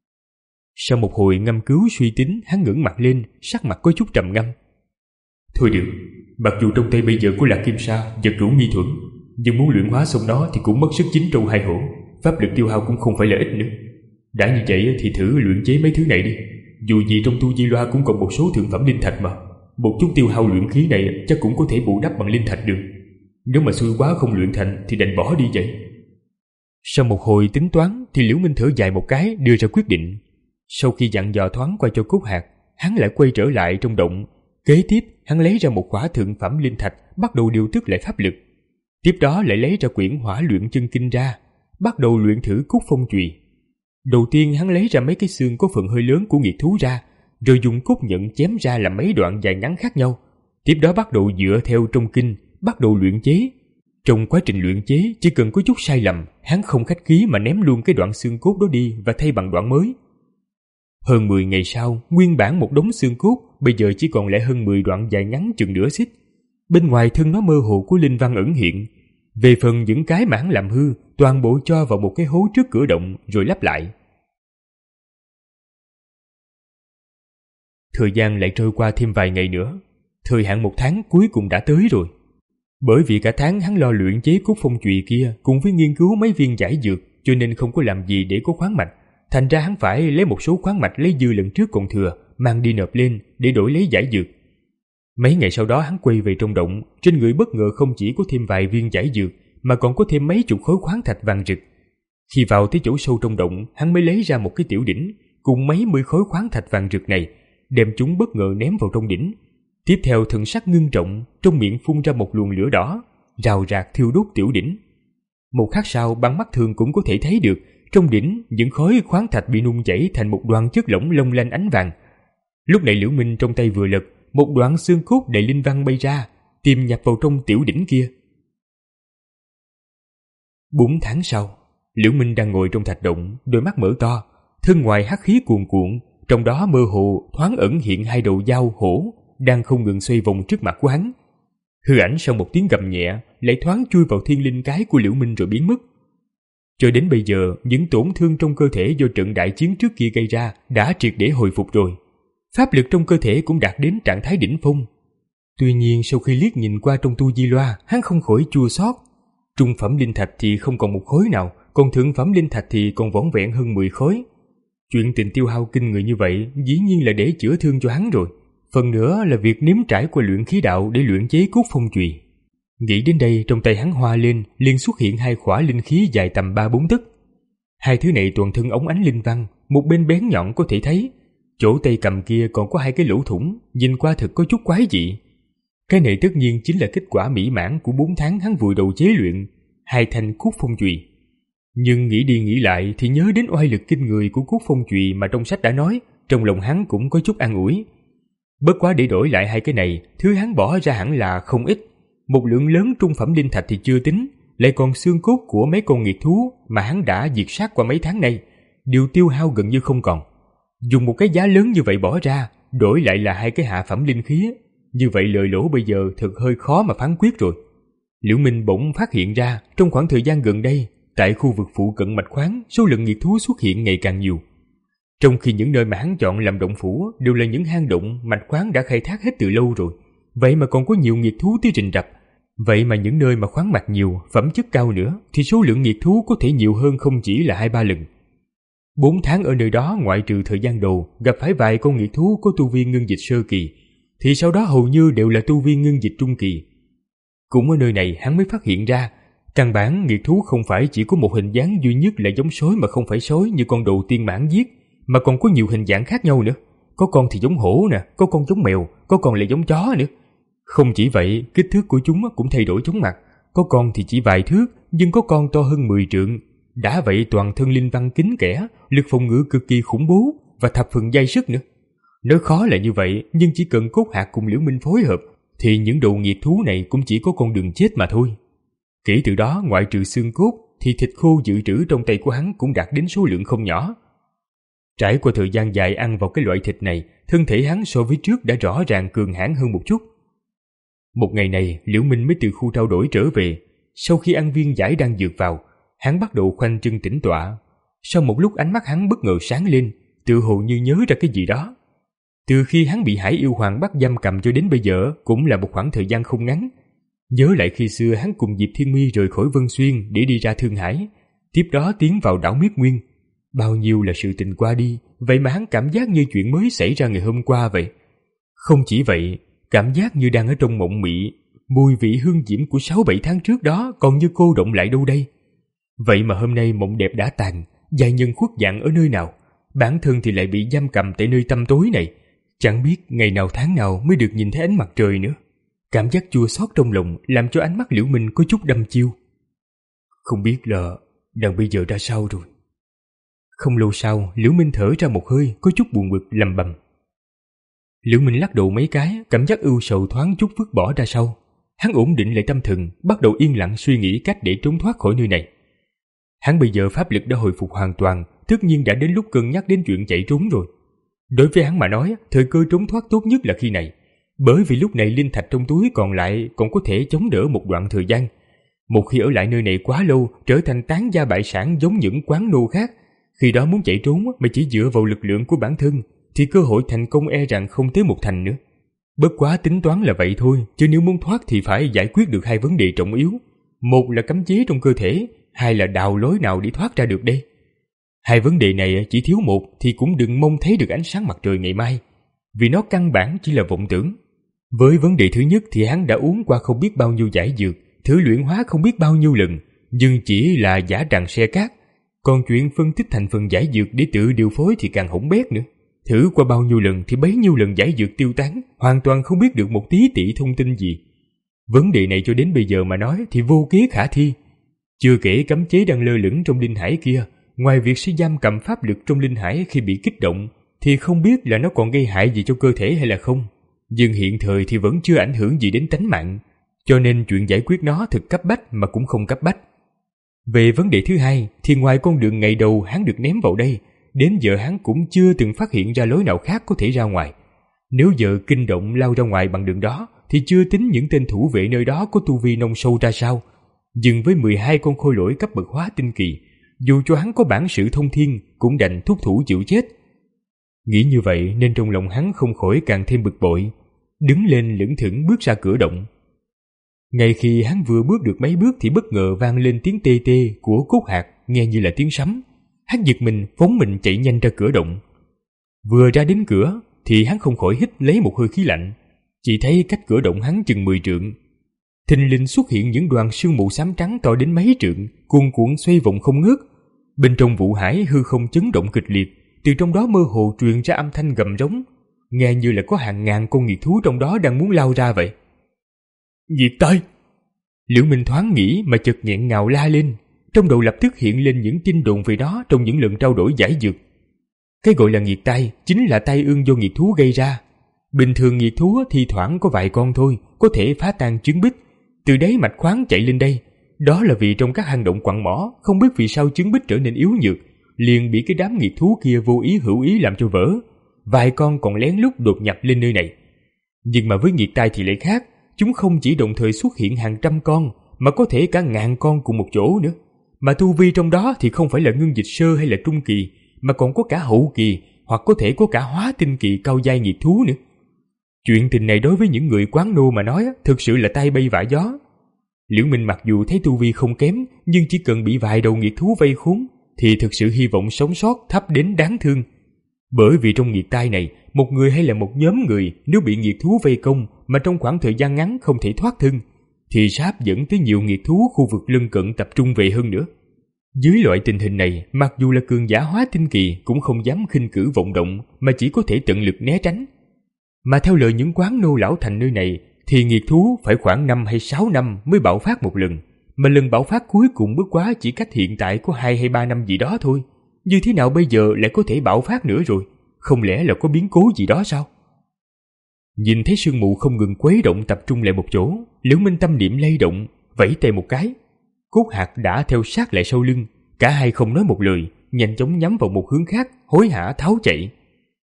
Sau một hồi ngâm cứu suy tính, hắn ngẩng mặt lên, sắc mặt có chút trầm ngâm. Thôi được, mặc dù trong tay bây giờ có Lạc Kim Sa, vật rủ nghi thuẫn, nhưng muốn luyện hóa xong nó thì cũng mất sức chín trâu hai hổ, pháp lực tiêu hao cũng không phải là ít nữa. Đã như vậy thì thử luyện chế mấy thứ này đi. Dù gì trong tu di loa cũng còn một số thượng phẩm linh thạch mà, một chút tiêu hao luyện khí này chắc cũng có thể bù đắp bằng linh thạch được. Nếu mà xui quá không luyện thành thì đành bỏ đi vậy. Sau một hồi tính toán thì Liễu Minh thở dài một cái, đưa ra quyết định. Sau khi dặn dò thoáng qua cho Cốt Hạt, hắn lại quay trở lại trong động. Kế tiếp hắn lấy ra một khỏa thượng phẩm linh thạch, bắt đầu điều tức lại pháp lực. Tiếp đó lại lấy ra quyển Hỏa Luyện Chân Kinh ra, bắt đầu luyện thử Cốt Phong Chùy. Đầu tiên hắn lấy ra mấy cái xương có phần hơi lớn của nghiệt thú ra, rồi dùng cốt nhận chém ra làm mấy đoạn dài ngắn khác nhau. Tiếp đó bắt đầu dựa theo trong kinh, bắt đầu luyện chế. Trong quá trình luyện chế, chỉ cần có chút sai lầm, hắn không khách khí mà ném luôn cái đoạn xương cốt đó đi và thay bằng đoạn mới. Hơn mười ngày sau, nguyên bản một đống xương cốt bây giờ chỉ còn lại hơn mười đoạn dài ngắn chừng nửa xích. Bên ngoài thân nó mơ hồ của linh văn ẩn hiện. Về phần những cái mà hắn làm hư, toàn bộ cho vào một cái hố trước cửa động rồi lắp lại. Thời gian lại trôi qua thêm vài ngày nữa. Thời hạn một tháng cuối cùng đã tới rồi. Bởi vì cả tháng hắn lo luyện chế Cốt Phong Chùy kia cùng với nghiên cứu mấy viên giải dược, cho nên không có làm gì để có khoáng mạch. Thành ra hắn phải lấy một số khoáng mạch lấy dư lần trước còn thừa, mang đi nộp lên để đổi lấy giải dược. Mấy ngày sau đó hắn quay về trong động, trên người bất ngờ không chỉ có thêm vài viên giải dược, mà còn có thêm mấy chục khối khoáng thạch vàng rực. Khi vào tới chỗ sâu trong động, hắn mới lấy ra một cái tiểu đỉnh cùng mấy mươi khối khoáng thạch vàng rực này, đem chúng bất ngờ ném vào trong đỉnh. Tiếp theo thần sắc ngưng trọng, trong miệng phun ra một luồng lửa đỏ, rào rạc thiêu đốt tiểu đỉnh. Một khắc sau, bằng mắt thường cũng có thể thấy được trong đỉnh những khối khoáng thạch bị nung chảy thành một đoàn chất lỏng long lanh ánh vàng. Lúc này Liễu Minh trong tay vừa lật, một đoạn xương cốt đầy linh văn bay ra, tiềm nhập vào trong tiểu đỉnh kia. Bốn tháng sau, Liễu Minh đang ngồi trong thạch động, đôi mắt mở to, thân ngoài hắc khí cuồn cuộn, trong đó mơ hồ thoáng ẩn hiện hai đầu dao hổ đang không ngừng xoay vòng trước mặt của hắn. Hư ảnh sau một tiếng gầm nhẹ lại thoáng chui vào thiên linh cái của Liễu Minh rồi biến mất. Cho đến bây giờ, những tổn thương trong cơ thể do trận đại chiến trước kia gây ra đã triệt để hồi phục rồi. Pháp lực trong cơ thể cũng đạt đến trạng thái đỉnh phong. Tuy nhiên sau khi liếc nhìn qua trong tu di loa, hắn không khỏi chua xót. Trung phẩm linh thạch thì không còn một khối nào, còn thượng phẩm linh thạch thì còn vỏn vẹn hơn mười khối. Chuyện tình tiêu hao kinh người như vậy dĩ nhiên là để chữa thương cho hắn rồi. Phần nữa là việc nếm trải qua luyện khí đạo để luyện chế Cốt Phong Chùy. Nghĩ đến đây, trong tay hắn hoa lên, liền xuất hiện hai khỏa linh khí dài tầm ba bốn tấc. Hai thứ này toàn thân óng ánh linh văn, một bên bén nhọn có thể thấy, chỗ tay cầm kia còn có hai cái lỗ thủng, nhìn qua thật có chút quái dị. Cái này tất nhiên chính là kết quả mỹ mãn của bốn tháng hắn vùi đầu chế luyện hai thanh Cốt Phong Chùy. Nhưng nghĩ đi nghĩ lại thì nhớ đến oai lực kinh người của Cốt Phong Chùy mà trong sách đã nói, trong lòng hắn cũng có chút an ủi. Bất quá để đổi lại hai cái này, thứ hắn bỏ ra hẳn là không ít. Một lượng lớn trung phẩm linh thạch thì chưa tính, lại còn xương cốt của mấy con nghiệt thú mà hắn đã diệt sát qua mấy tháng nay, đều tiêu hao gần như không còn. Dùng một cái giá lớn như vậy bỏ ra, đổi lại là hai cái hạ phẩm linh khí, như vậy lời lỗ bây giờ thật hơi khó mà phán quyết rồi. Liễu Minh bỗng phát hiện ra, trong khoảng thời gian gần đây, tại khu vực phụ cận mạch khoáng, số lượng nghiệt thú xuất hiện ngày càng nhiều. Trong khi những nơi mà hắn chọn làm động phủ đều là những hang động mạch khoáng đã khai thác hết từ lâu rồi, vậy mà còn có nhiều nghiệt thú tới rình rập. Vậy mà những nơi mà khoáng mạch nhiều, phẩm chất cao nữa, thì số lượng nghiệt thú có thể nhiều hơn không chỉ là hai ba lần. Bốn tháng ở nơi đó, ngoại trừ thời gian đầu gặp phải vài con nghiệt thú có tu vi ngưng dịch sơ kỳ, thì sau đó hầu như đều là tu vi ngưng dịch trung kỳ. Cũng ở nơi này hắn mới phát hiện ra, căn bản nghiệt thú không phải chỉ có một hình dáng duy nhất là giống sói mà không phải sói như con đầu tiên mãn giết, mà còn có nhiều hình dạng khác nhau nữa. Có con thì giống hổ nè, có con giống mèo, có con lại giống chó nữa. Không chỉ vậy, kích thước của chúng cũng thay đổi chóng mặt, có con thì chỉ vài thước, nhưng có con to hơn mười trượng. Đã vậy toàn thân linh văn kín kẽ, lực phòng ngự cực kỳ khủng bố và thập phần dai sức nữa. Nói khó là như vậy, nhưng chỉ cần Cốt Hạt cùng Liễu Minh phối hợp, thì những đầu nghiệt thú này cũng chỉ có con đường chết mà thôi. Kể từ đó, ngoại trừ xương cốt, thì thịt khô dự trữ trong tay của hắn cũng đạt đến số lượng không nhỏ. Trải qua thời gian dài ăn vào cái loại thịt này, thân thể hắn so với trước đã rõ ràng cường hãn hơn một chút. Một ngày này, Liễu Minh mới từ khu trao đổi trở về. Sau khi ăn viên giải đan dược vào, hắn bắt đầu khoanh chân tĩnh tọa. Sau một lúc ánh mắt hắn bất ngờ sáng lên, tự hồ như nhớ ra cái gì đó. Từ khi hắn bị Hải Yêu Hoàng bắt giam cầm cho đến bây giờ cũng là một khoảng thời gian không ngắn. Nhớ lại khi xưa hắn cùng Diệp Thiên Mi rời khỏi Vân Xuyên để đi ra Thương Hải, tiếp đó tiến vào đảo Miết Nguyên. Bao nhiêu là sự tình qua đi, vậy mà hắn cảm giác như chuyện mới xảy ra ngày hôm qua vậy. Không chỉ vậy, cảm giác như đang ở trong mộng mị, mùi vị hương diễm của sáu bảy tháng trước đó còn như cô động lại đâu đây. Vậy mà hôm nay mộng đẹp đã tàn, giai nhân khuất dạng ở nơi nào, bản thân thì lại bị giam cầm tại nơi tăm tối này, chẳng biết ngày nào tháng nào mới được nhìn thấy ánh mặt trời nữa. Cảm giác chua xót trong lòng làm cho ánh mắt Liễu Minh có chút đăm chiêu. Không biết là nàng bây giờ ra sao rồi. Không lâu sau, Liễu Minh thở ra một hơi, có chút buồn bực lầm bầm. Liễu Minh lắc đầu mấy cái, cảm giác ưu sầu thoáng chút vứt bỏ ra sau. Hắn ổn định lại tâm thần, bắt đầu yên lặng suy nghĩ cách để trốn thoát khỏi nơi này. Hắn bây giờ pháp lực đã hồi phục hoàn toàn, tất nhiên đã đến lúc cân nhắc đến chuyện chạy trốn rồi. Đối với hắn mà nói, thời cơ trốn thoát tốt nhất là khi này, bởi vì lúc này linh thạch trong túi còn lại còn có thể chống đỡ một đoạn thời gian. Một khi ở lại nơi này quá lâu, trở thành tán gia bại sản giống những quán nô khác, khi đó muốn chạy trốn mà chỉ dựa vào lực lượng của bản thân, thì cơ hội thành công e rằng không tới một thành nữa. Bất quá tính toán là vậy thôi, chứ nếu muốn thoát thì phải giải quyết được hai vấn đề trọng yếu. Một là cấm chế trong cơ thể, hai là đào lối nào để thoát ra được đây. Hai vấn đề này chỉ thiếu một thì cũng đừng mong thấy được ánh sáng mặt trời ngày mai, vì nó căn bản chỉ là vọng tưởng. Với vấn đề thứ nhất thì hắn đã uống qua không biết bao nhiêu giải dược, thử luyện hóa không biết bao nhiêu lần, nhưng chỉ là giả đằng xe cát. Còn chuyện phân tích thành phần giải dược để tự điều phối thì càng hỏng bét nữa. Thử qua bao nhiêu lần thì bấy nhiêu lần giải dược tiêu tán, hoàn toàn không biết được một tí tị thông tin gì. Vấn đề này cho đến bây giờ mà nói thì vô kế khả thi. Chưa kể cấm chế đang lơ lửng trong linh hải kia, ngoài việc sẽ giam cầm pháp lực trong linh hải khi bị kích động, thì không biết là nó còn gây hại gì cho cơ thể hay là không. Nhưng hiện thời thì vẫn chưa ảnh hưởng gì đến tánh mạng, cho nên chuyện giải quyết nó thực cấp bách mà cũng không cấp bách. Về vấn đề thứ hai thì ngoài con đường ngày đầu hắn được ném vào đây, đến giờ hắn cũng chưa từng phát hiện ra lối nào khác có thể ra ngoài. Nếu giờ kinh động lao ra ngoài bằng đường đó thì chưa tính những tên thủ vệ nơi đó có tu vi nông sâu ra sao. Nhưng với mười hai con khôi lỗi cấp bậc hóa tinh kỳ, dù cho hắn có bản sự thông thiên cũng đành thúc thủ chịu chết. Nghĩ như vậy nên trong lòng hắn không khỏi càng thêm bực bội, đứng lên lững thững bước ra cửa động. Ngay khi hắn vừa bước được mấy bước thì bất ngờ vang lên tiếng tê tê của cốt hạt, nghe như là tiếng sấm. Hắn giật mình phóng mình chạy nhanh ra cửa động. Vừa ra đến cửa thì hắn không khỏi hít lấy một hơi khí lạnh, chỉ thấy cách cửa động hắn chừng mười trượng, thình lình xuất hiện những đoàn sương mù xám trắng to đến mấy trượng, cuồn cuộn xoay vòng không ngớt. Bên trong vụ hải hư không chấn động kịch liệt, từ trong đó mơ hồ truyền ra âm thanh gầm rống, nghe như là có hàng ngàn con nghiệt thú trong đó đang muốn lao ra vậy. Diệt tai! Liễu Minh thoáng nghĩ mà chợt nghẹn ngào la lên, trong đầu lập tức hiện lên những tin đồn về nó trong những lần trao đổi giải dược. Cái gọi là nghiệt tai chính là tai ương do nghiệt thú gây ra. Bình thường nghiệt thú thì thoảng có vài con thôi, có thể phá tan trứng bích, từ đấy mạch khoáng chạy lên đây. Đó là vì trong các hang động quặng mỏ, không biết vì sao trứng bích trở nên yếu nhược, liền bị cái đám nghiệt thú kia vô ý hữu ý làm cho vỡ. Vài con còn lén lút đột nhập lên nơi này. Nhưng mà với nghiệt tai thì lại khác, chúng không chỉ đồng thời xuất hiện hàng trăm con, mà có thể cả ngàn con cùng một chỗ nữa. Mà tu vi trong đó thì không phải là ngưng dịch sơ hay là trung kỳ, mà còn có cả hậu kỳ, hoặc có thể có cả hóa tinh kỳ cao giai nghiệt thú nữa. Chuyện tình này đối với những người quán nô mà nói thực sự là tai bay vạ gió. Liễu Minh mặc dù thấy tu vi không kém, nhưng chỉ cần bị vài đầu nghiệt thú vây khốn thì thực sự hy vọng sống sót thấp đến đáng thương. Bởi vì trong nghiệt tai này, một người hay là một nhóm người nếu bị nghiệt thú vây công mà trong khoảng thời gian ngắn không thể thoát thân, thì sẽ hấp dẫn tới nhiều nghiệt thú khu vực lân cận tập trung về hơn nữa. Dưới loại tình hình này, mặc dù là cường giả hóa tinh kỳ cũng không dám khinh cử vọng động, mà chỉ có thể tận lực né tránh. Mà theo lời những quán nô lão thành nơi này, thì nghiệt thú phải khoảng năm hay sáu năm mới bạo phát một lần, mà lần bạo phát cuối cùng bất quá chỉ cách hiện tại có hai hay ba năm gì đó thôi. Như thế nào bây giờ lại có thể bạo phát nữa rồi? Không lẽ là có biến cố gì đó sao? Nhìn thấy sương mù không ngừng quấy động tập trung lại một chỗ, Liễu Minh tâm niệm lay động, vẫy tay một cái. Cốt hạt đã theo sát lại sau lưng, cả hai không nói một lời, nhanh chóng nhắm vào một hướng khác, hối hả tháo chạy.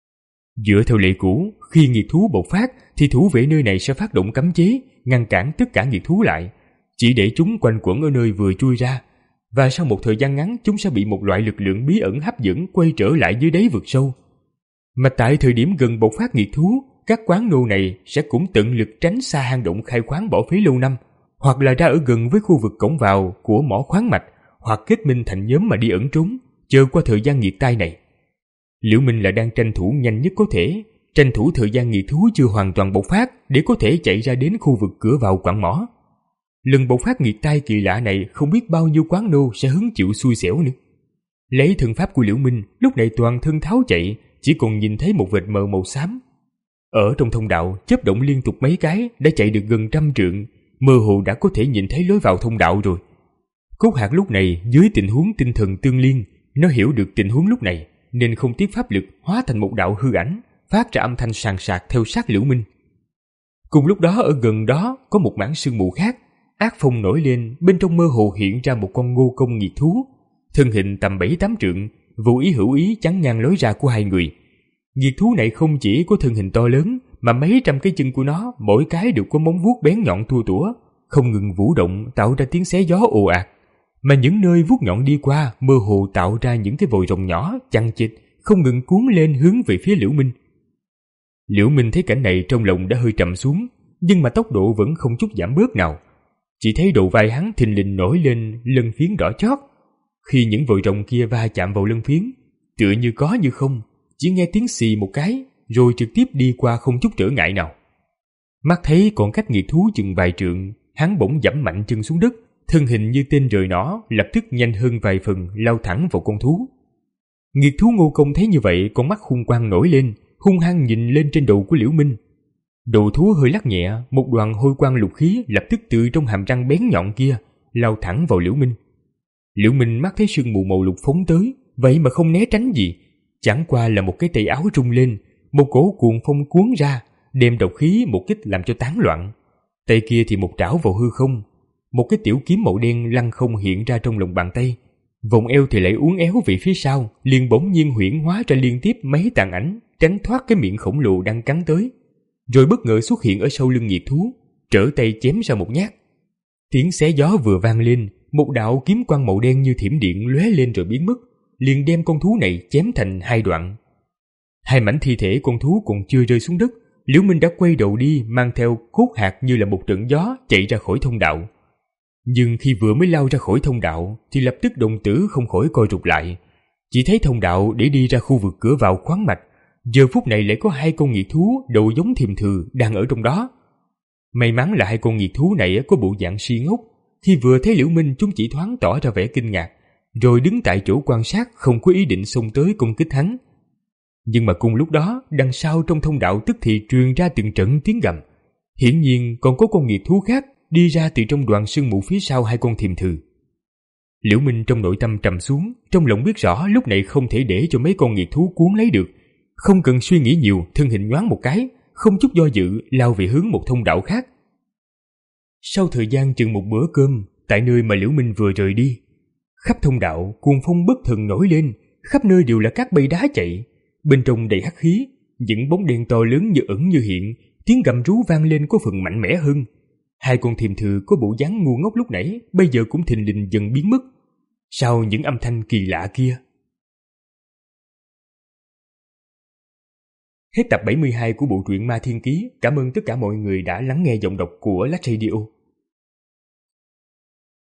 Dựa theo lệ cũ, khi nghiệt thú bộc phát thì thủ vệ nơi này sẽ phát động cấm chế, ngăn cản tất cả nghiệt thú lại, chỉ để chúng quanh quẩn ở nơi vừa chui ra, và sau một thời gian ngắn chúng sẽ bị một loại lực lượng bí ẩn hấp dẫn quay trở lại dưới đáy vực sâu. Mà tại thời điểm gần bộc phát nghiệt thú, các quán nô này sẽ cũng tận lực tránh xa hang động khai khoáng bỏ phí lâu năm, hoặc là ra ở gần với khu vực cổng vào của mỏ khoáng mạch, hoặc kết minh thành nhóm mà đi ẩn trốn, chờ qua thời gian nghiệt tai này. Liễu Minh là đang tranh thủ nhanh nhất có thể, tranh thủ thời gian nghiệt thú chưa hoàn toàn bộc phát để có thể chạy ra đến khu vực cửa vào quặng mỏ. Lần bộc phát nghiệt tai kỳ lạ này không biết bao nhiêu quán nô sẽ hứng chịu xui xẻo nữa. Lấy thân pháp của Liễu Minh, lúc này toàn thân tháo chạy, chỉ còn nhìn thấy một vệt mờ màu xám. Ở trong thông đạo, chớp động liên tục mấy cái đã chạy được gần trăm trượng, mơ hồ đã có thể nhìn thấy lối vào thông đạo rồi. Cốt Hạc lúc này dưới tình huống tinh thần tương liên, nó hiểu được tình huống lúc này nên không tiếc pháp lực hóa thành một đạo hư ảnh, phát ra âm thanh sàn sạc theo sát Liễu Minh. Cùng lúc đó ở gần đó có một mảng sương mù khác, ác phong nổi lên, bên trong mơ hồ hiện ra một con ngô công nghiệt thú, thân hình tầm bảy tám trượng, vô ý hữu ý chắn ngang lối ra của hai người. Nghiệt thú này không chỉ có thân hình to lớn, mà mấy trăm cái chân của nó mỗi cái đều có móng vuốt bén nhọn tua tủa, không ngừng vũ động tạo ra tiếng xé gió ồ ạt. Mà những nơi vuốt nhọn đi qua mơ hồ tạo ra những cái vòi rồng nhỏ chằng chịt không ngừng cuốn lên hướng về phía Liễu Minh. Liễu Minh thấy cảnh này trong lòng đã hơi trầm xuống, nhưng mà tốc độ vẫn không chút giảm bớt nào. Chỉ thấy đầu vai hắn thình lình nổi lên lân phiến đỏ chót. Khi những vòi rồng kia va chạm vào lân phiến, tựa như có như không, chỉ nghe tiếng xì một cái, rồi trực tiếp đi qua không chút trở ngại nào. Mắt thấy còn cách nghiệt thú chừng vài trượng, hắn bỗng giẫm mạnh chân xuống đất, thân hình như tên rời nỏ lập tức nhanh hơn vài phần lao thẳng vào con thú. Nghiệt thú Ngô Công thấy như vậy, con mắt hung quang nổi lên, hung hăng nhìn lên trên đầu của Liễu Minh. Đầu thú hơi lắc nhẹ, một đoàn hôi quang lục khí lập tức từ trong hàm răng bén nhọn kia lao thẳng vào Liễu Minh. Liễu Minh mắt thấy sương mù màu lục phóng tới, vậy mà không né tránh gì, chẳng qua là một cái tay áo rung lên, một cổ cuồng phong cuốn ra, đem độc khí một kích làm cho tán loạn. Tay kia thì một trảo vào hư không, một cái tiểu kiếm màu đen lăng không hiện ra trong lòng bàn tay, vòng eo thì lại uốn éo về phía sau, liền bỗng nhiên huyễn hóa ra liên tiếp mấy tàn ảnh tránh thoát cái miệng khổng lồ đang cắn tới, rồi bất ngờ xuất hiện ở sau lưng nghiệt thú, trở tay chém ra một nhát. Tiếng xé gió vừa vang lên, một đạo kiếm quang màu đen như thiểm điện lóe lên rồi biến mất, liền đem con thú này chém thành hai đoạn. Hai mảnh thi thể con thú còn chưa rơi xuống đất, Liễu Minh đã quay đầu đi, mang theo Cốt Hạc như là một trận gió chạy ra khỏi thông đạo. Nhưng khi vừa mới lao ra khỏi thông đạo thì lập tức đồng tử không khỏi coi rụt lại. Chỉ thấy thông đạo để đi ra khu vực cửa vào khoáng mạch, giờ phút này lại có hai con nghiệt thú đầu giống thiềm thừ đang ở trong đó. May mắn là hai con nghiệt thú này có bộ dạng si ngốc, khi vừa thấy Liễu Minh chúng chỉ thoáng tỏ ra vẻ kinh ngạc, rồi đứng tại chỗ quan sát, không có ý định xông tới công kích hắn. Nhưng mà cùng lúc đó, đằng sau trong thông đạo tức thì truyền ra từng trận tiếng gầm. Hiển nhiên còn có con nghiệt thú khác đi ra từ trong đoàn sương mù phía sau hai con thiềm thừ. Liễu Minh trong nội tâm trầm xuống, trong lòng biết rõ lúc này không thể để cho mấy con nghiệt thú cuốn lấy được. Không cần suy nghĩ nhiều, thân hình nhoáng một cái, không chút do dự lao về hướng một thông đạo khác. Sau thời gian chừng một bữa cơm, tại nơi mà Liễu Minh vừa rời đi, khắp thông đạo cuồng phong bất thần nổi lên, khắp nơi đều là các bay đá chạy, bên trong đầy hắc khí, những bóng đen to lớn như ẩn như hiện, tiếng gầm rú vang lên có phần mạnh mẽ hơn. Hai con thiềm thừ có bộ dáng ngu ngốc lúc nãy bây giờ cũng thình lình dần biến mất sau những âm thanh kỳ lạ kia. Hết tập bảy mươi hai của bộ truyện Ma Thiên Ký. Cảm ơn tất cả mọi người đã lắng nghe giọng đọc của Lách Radio.